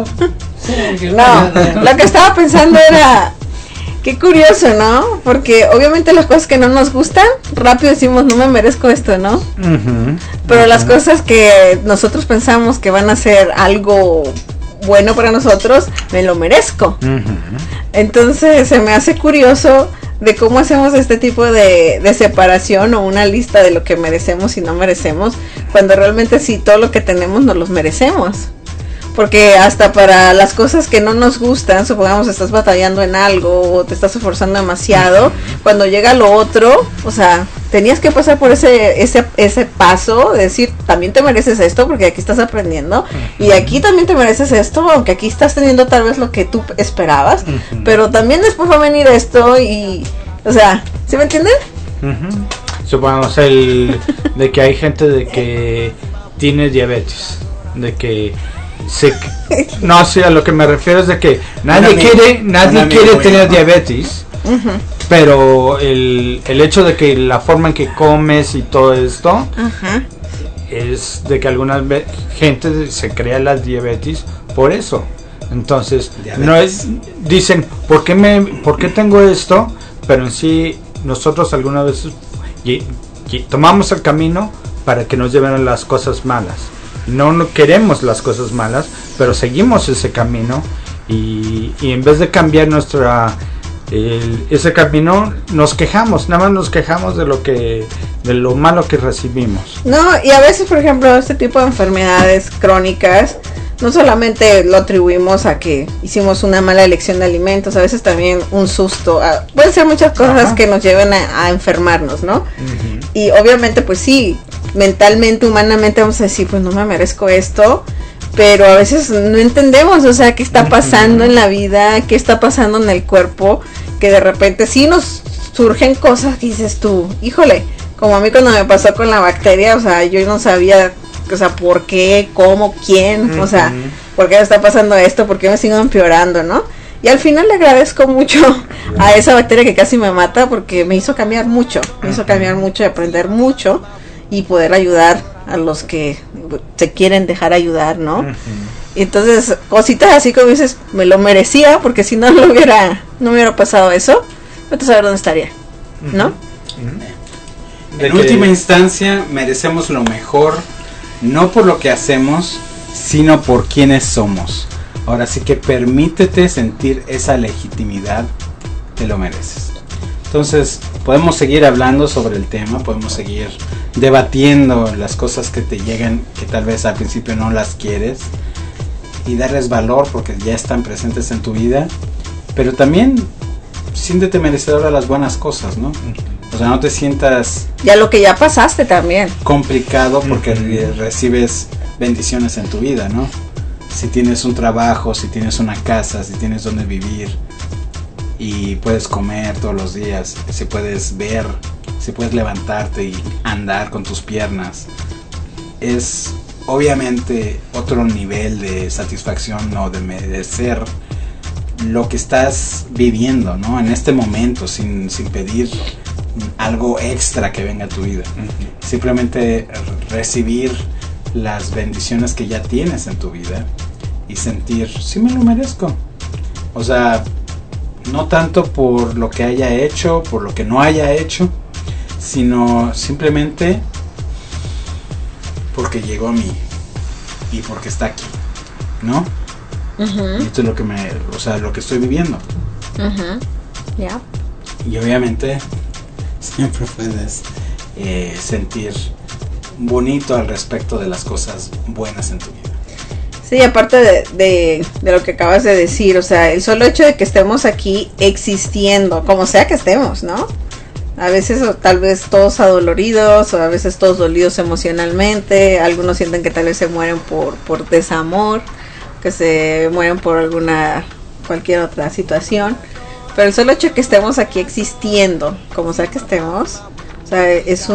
No, lo que estaba pensando era, qué curioso, ¿no? Porque obviamente las cosas que no nos gustan, rápido decimos, no me merezco esto, ¿no? Pero las cosas que nosotros pensamos que van a ser algo bueno para nosotros, me lo merezco. Entonces se me hace curioso de cómo hacemos este tipo de separación o una lista de lo que merecemos y no merecemos, cuando realmente sí, todo lo que tenemos nos los merecemos. Porque hasta para las cosas que no nos gustan, supongamos estás batallando en algo o te estás esforzando demasiado, cuando llega lo otro, o sea, tenías que pasar por ese paso de decir, también te mereces esto porque aquí estás aprendiendo, y aquí también te mereces esto, aunque aquí estás teniendo tal vez lo que tú esperabas, pero también después va a venir esto y, o sea, ¿sí me entienden? Supongamos de que hay gente de que tiene diabetes, de que no, sí, a lo que me refiero es de que nadie quiere tener diabetes, pero el hecho de que la forma en que comes y todo esto es de que alguna gente se crea la diabetes por eso. Entonces dicen, ¿por qué tengo esto? Pero en sí nosotros algunas veces tomamos el camino para que nos lleven a las cosas malas. No queremos las cosas malas, pero seguimos ese camino y en vez de cambiar ese camino, nos quejamos, nada más nos quejamos de lo malo que recibimos. No, y a veces, por ejemplo, este tipo de enfermedades crónicas, no solamente lo atribuimos a que hicimos una mala elección de alimentos, a veces también un susto, pueden ser muchas cosas que nos lleven a enfermarnos, ¿no? Y obviamente, pues sí, mentalmente, humanamente vamos a decir, pues no me merezco esto, pero a veces no entendemos, o sea, qué está pasando en la vida, qué está pasando en el cuerpo, que de repente sí nos surgen cosas que dices tú, híjole, como a mí cuando me pasó con la bacteria, o sea, yo no sabía, o sea, por qué, cómo, quién, o sea, ¿por qué me está pasando esto? ¿Por qué me sigo empeorando, no? Y al final le agradezco mucho a esa bacteria que casi me mata, porque me hizo cambiar mucho, y aprender mucho, y poder ayudar a los que se quieren dejar ayudar, ¿no? Entonces, cositas así como dices, me lo merecía, porque si no me hubiera pasado eso, vete a saber dónde estaría, ¿no? En última instancia, merecemos lo mejor, no por lo que hacemos, sino por quienes somos. Ahora sí que permítete sentir esa legitimidad, te lo mereces. Entonces, podemos seguir hablando sobre el tema, podemos seguir debatiendo las cosas que te llegan, que tal vez al principio no las quieres, y darles valor porque ya están presentes en tu vida, pero también siéntete merecedor de las buenas cosas, ¿no? O sea, no te sientas... Ya lo que ya pasaste también. Complicado porque recibes bendiciones en tu vida, ¿no? Si tienes un trabajo, si tienes una casa, si tienes donde vivir y puedes comer todos los días, si puedes ver, si puedes levantarte y andar con tus piernas, es obviamente otro nivel de satisfacción, ¿no? De merecer lo que estás viviendo, ¿no? En este momento, sin pedir algo extra que venga a tu vida. Simplemente recibir las bendiciones que ya tienes en tu vida y sentir, sí me lo merezco. O sea, no tanto por lo que haya hecho, por lo que no haya hecho, sino simplemente porque llegó a mí y porque está aquí, ¿no? Y esto es lo que lo que estoy viviendo. Ya. Y obviamente siempre puedes sentir bonito al respecto de las cosas buenas en tu vida. Sí, aparte de lo que acabas de decir, o sea, el solo hecho de que estemos aquí existiendo, como sea que estemos, ¿no? A veces o tal vez todos adoloridos, o a veces todos dolidos emocionalmente, algunos sienten que tal vez se mueren por desamor, que se mueren por cualquier otra situación, pero el solo hecho de que estemos aquí existiendo, como sea que estemos, o sea, es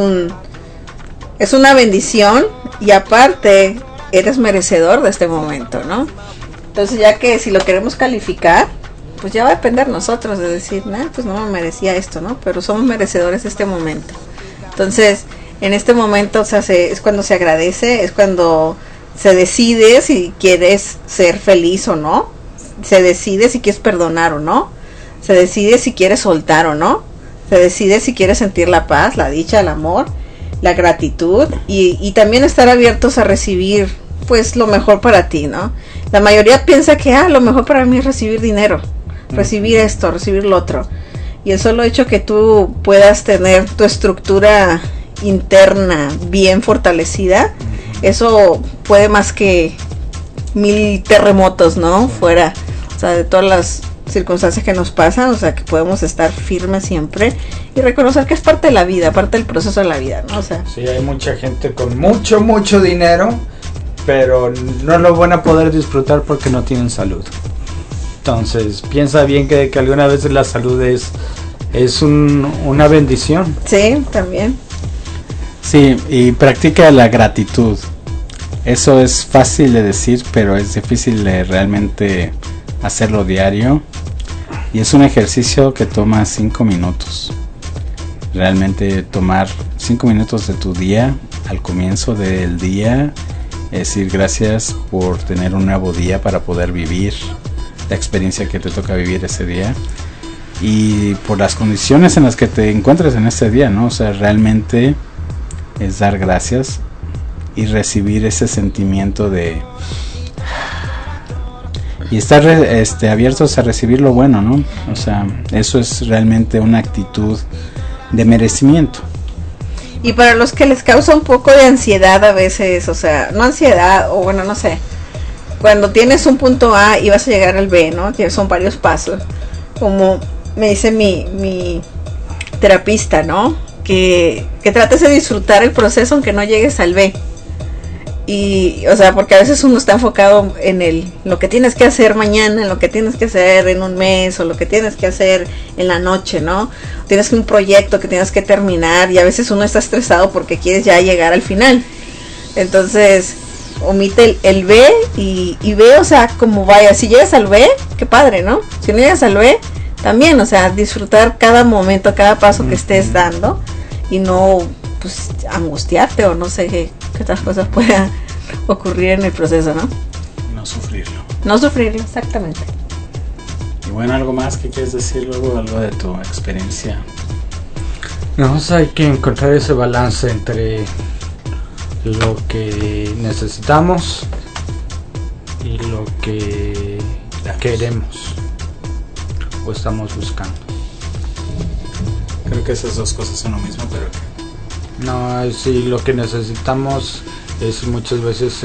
una bendición, y aparte eres merecedor de este momento, ¿no? Entonces, ya que si lo queremos calificar, pues ya va a depender de nosotros de decir, pues no me merecía esto, ¿no? Pero somos merecedores de este momento. Entonces, en este momento, o sea, es cuando se agradece, es cuando se decide si quieres ser feliz o no, se decide si quieres perdonar o no, se decide si quieres soltar o no, se decide si quieres sentir la paz, la dicha, el amor, la gratitud, y también estar abiertos a recibir pues lo mejor para ti, ¿no? La mayoría piensa que lo mejor para mí es recibir dinero, recibir esto, recibir lo otro, y el solo hecho que tú puedas tener tu estructura interna bien fortalecida, eso puede más que 1000 terremotos, ¿no? Fuera, o sea, de todas las circunstancias que nos pasan, o sea, que podemos estar firmes siempre y reconocer que es parte de la vida, parte del proceso de la vida, ¿no? O sea, sí, hay mucha gente con mucho dinero, pero no lo van a poder disfrutar porque no tienen salud. Entonces, piensa bien que alguna vez la salud es una bendición. Sí, también. Sí, y practica la gratitud. Eso es fácil de decir, pero es difícil de realmente hacerlo diario. Y es un ejercicio que toma 5 minutos. Realmente tomar 5 minutos de tu día, al comienzo del día, decir gracias por tener un nuevo día para poder vivir la experiencia que te toca vivir ese día. Y por las condiciones en las que te encuentres en ese día, ¿no? O sea, realmente es dar gracias y recibir ese sentimiento de... y estar abiertos a recibir lo bueno, ¿no? O sea, eso es realmente una actitud de merecimiento. Y para los que les causa un poco de ansiedad a veces, o sea, no ansiedad, o bueno, no sé, cuando tienes un punto A y vas a llegar al B, ¿no? Son varios pasos, como me dice mi terapista, ¿no? Que trates de disfrutar el proceso aunque no llegues al B. Y, o sea, porque a veces uno está enfocado en lo que tienes que hacer mañana, en lo que tienes que hacer en un mes, o lo que tienes que hacer en la noche, ¿no? Tienes un proyecto que tienes que terminar, y a veces uno está estresado porque quieres ya llegar al final. Entonces, omite el B y ve, o sea, como vaya, si llegas al B, qué padre, ¿no? Si no llegas al B, también, o sea, disfrutar cada momento, cada paso que estés dando y no, pues, angustiarte o no sé qué otras cosas puedan ocurrir en el proceso, ¿no? No sufrirlo. No sufrirlo, exactamente. Y bueno, ¿algo más que quieres decir luego? ¿Algo de tu experiencia? No, o sea, hay que encontrar ese balance entre lo que necesitamos y lo que queremos o estamos buscando. Creo que esas dos cosas son lo mismo, pero... No, sí, lo que necesitamos es muchas veces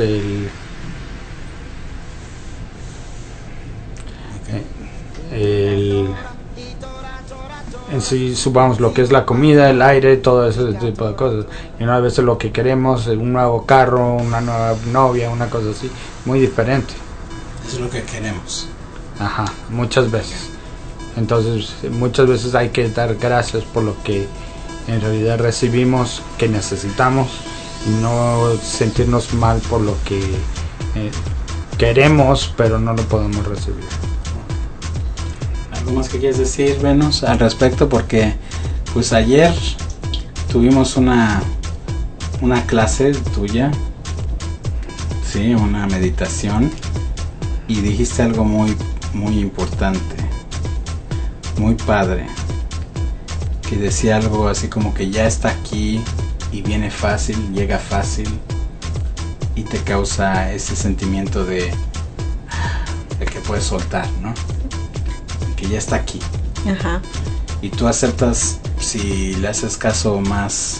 en sí, subamos lo que es la comida, el aire, todo ese tipo de cosas. Y una vez lo que queremos, un nuevo carro, una nueva novia, una cosa así, muy diferente. Eso es lo que queremos. Ajá, muchas veces. Entonces, muchas veces hay que dar gracias por lo que en realidad recibimos, que necesitamos, y no sentirnos mal por lo que queremos, pero no lo podemos recibir. ¿Algo más que quieres decir, Venus, al respecto? Porque pues ayer tuvimos una clase tuya, sí, una meditación, y dijiste algo muy importante, muy padre, que decía algo así como que ya está aquí y viene fácil, llega fácil y te causa ese sentimiento de que puedes soltar, ¿no? Que ya está aquí. Ajá. Y tú aceptas si le haces caso más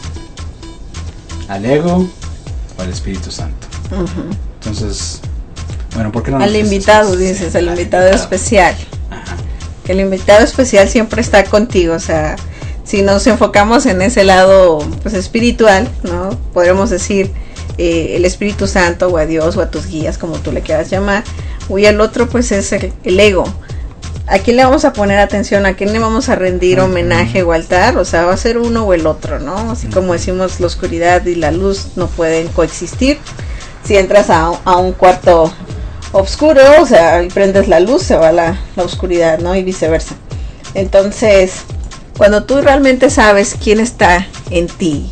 al ego o al Espíritu Santo. Uh-huh. Entonces, bueno, ¿por qué no? Al invitado, dices, el invitado especial. Ajá. El invitado especial siempre está contigo, o sea, si nos enfocamos en ese lado, pues, espiritual, ¿no? Podremos decir el Espíritu Santo o a Dios o a tus guías, como tú le quieras llamar, y el otro, pues, es el ego. ¿A quién le vamos a poner atención? ¿A quién le vamos a rendir homenaje o altar? O sea, va a ser uno o el otro, ¿no? Así como decimos, la oscuridad y la luz no pueden coexistir. Si entras a un cuarto oscuro, o sea, y prendes la luz, se va la oscuridad, ¿no? Y viceversa. Entonces, cuando tú realmente sabes quién está en ti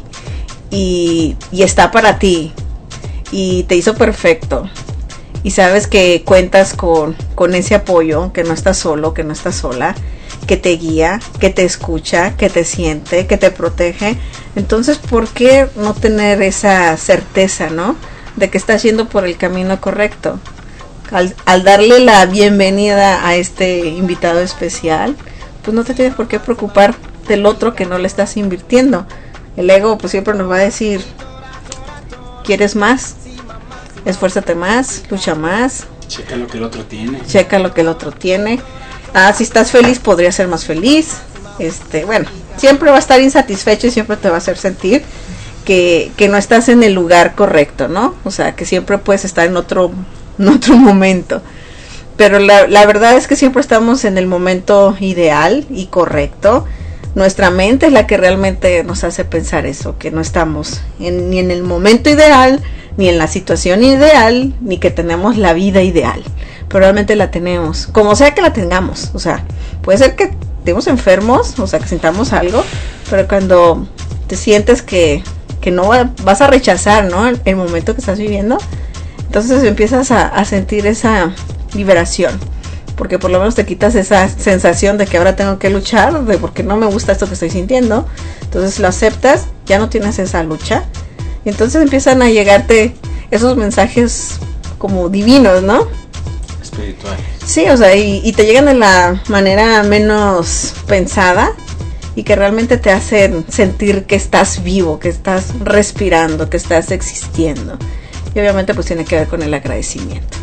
y está para ti y te hizo perfecto, y sabes que cuentas con ese apoyo, que no estás solo, que no estás sola, que te guía, que te escucha, que te siente, que te protege, entonces, ¿por qué no tener esa certeza, ¿no? De que estás yendo por el camino correcto? Al darle la bienvenida a este invitado especial, pues no te tienes por qué preocupar del otro que no le estás invirtiendo. El ego pues siempre nos va a decir, ¿quieres más? Esfuérzate más, lucha más. Checa lo que el otro tiene. Checa lo que el otro tiene. Si estás feliz, podría ser más feliz. Bueno, siempre va a estar insatisfecho y siempre te va a hacer sentir que no estás en el lugar correcto, ¿no? O sea, que siempre puedes estar en otro momento. Pero la verdad es que siempre estamos en el momento ideal y correcto. Nuestra mente es la que realmente nos hace pensar eso, que no estamos ni en el momento ideal, ni en la situación ideal, ni que tenemos la vida ideal. Pero realmente la tenemos, como sea que la tengamos. O sea, puede ser que estemos enfermos, o sea, que sintamos algo, pero cuando te sientes que no vas a rechazar, ¿no? El momento que estás viviendo, entonces empiezas a sentir esa liberación, porque por lo menos te quitas esa sensación de que ahora tengo que luchar, de porque no me gusta esto que estoy sintiendo. Entonces lo aceptas, ya no tienes esa lucha, y entonces empiezan a llegarte esos mensajes como divinos, ¿no? Espiritual. Sí, o sea, y te llegan de la manera menos pensada y que realmente te hacen sentir que estás vivo, que estás respirando, que estás existiendo. Y obviamente pues tiene que ver con el agradecimiento.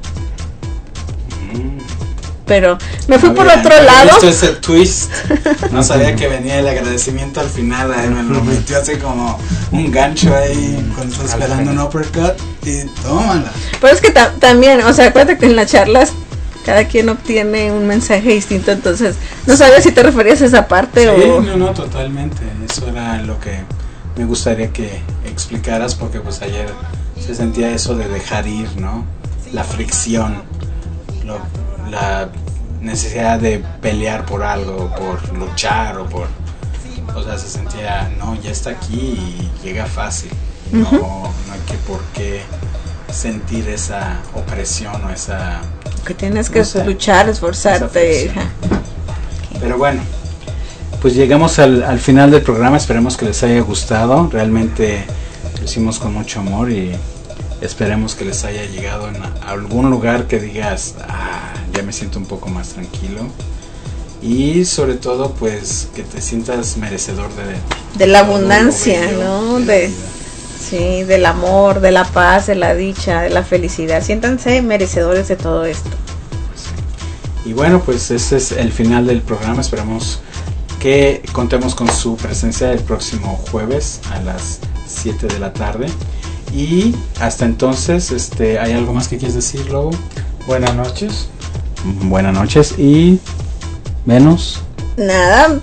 Pero me fui por otro lado. Visto ese twist. No sabía que venía el agradecimiento al final. Me lo metió así como un gancho ahí cuando estás esperando un uppercut y tómala. Pero es que también, o sea, acuérdate que en las charlas cada quien obtiene un mensaje distinto, entonces no sabía si te referías a esa parte sí, o... No, totalmente. Eso era lo que me gustaría que explicaras, porque pues ayer se sentía eso de dejar ir, ¿no? La fricción, la necesidad de pelear por algo, por luchar o sea, se sentía, no, ya está aquí y llega fácil, no hay que por qué sentir esa opresión o esa... Que tienes que luchar, esforzarte. Pero bueno, pues llegamos al final del programa, esperemos que les haya gustado, realmente lo hicimos con mucho amor y esperemos que les haya llegado en algún lugar que digas, ya me siento un poco más tranquilo. Y sobre todo, pues, que te sientas merecedor de la abundancia, ¿no? Sí, del amor, de la paz, de la dicha, de la felicidad. Siéntanse merecedores de todo esto. Y bueno, pues ese es el final del programa. Esperamos que contemos con su presencia el próximo jueves a las 7 de la tarde. Y hasta entonces, ¿hay algo más que quieres decir, Lobo? Buenas noches. Buenas noches y... Venus. Nada,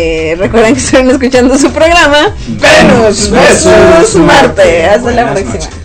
recuerden que están escuchando su programa Venus versus Marte. Hasta la próxima.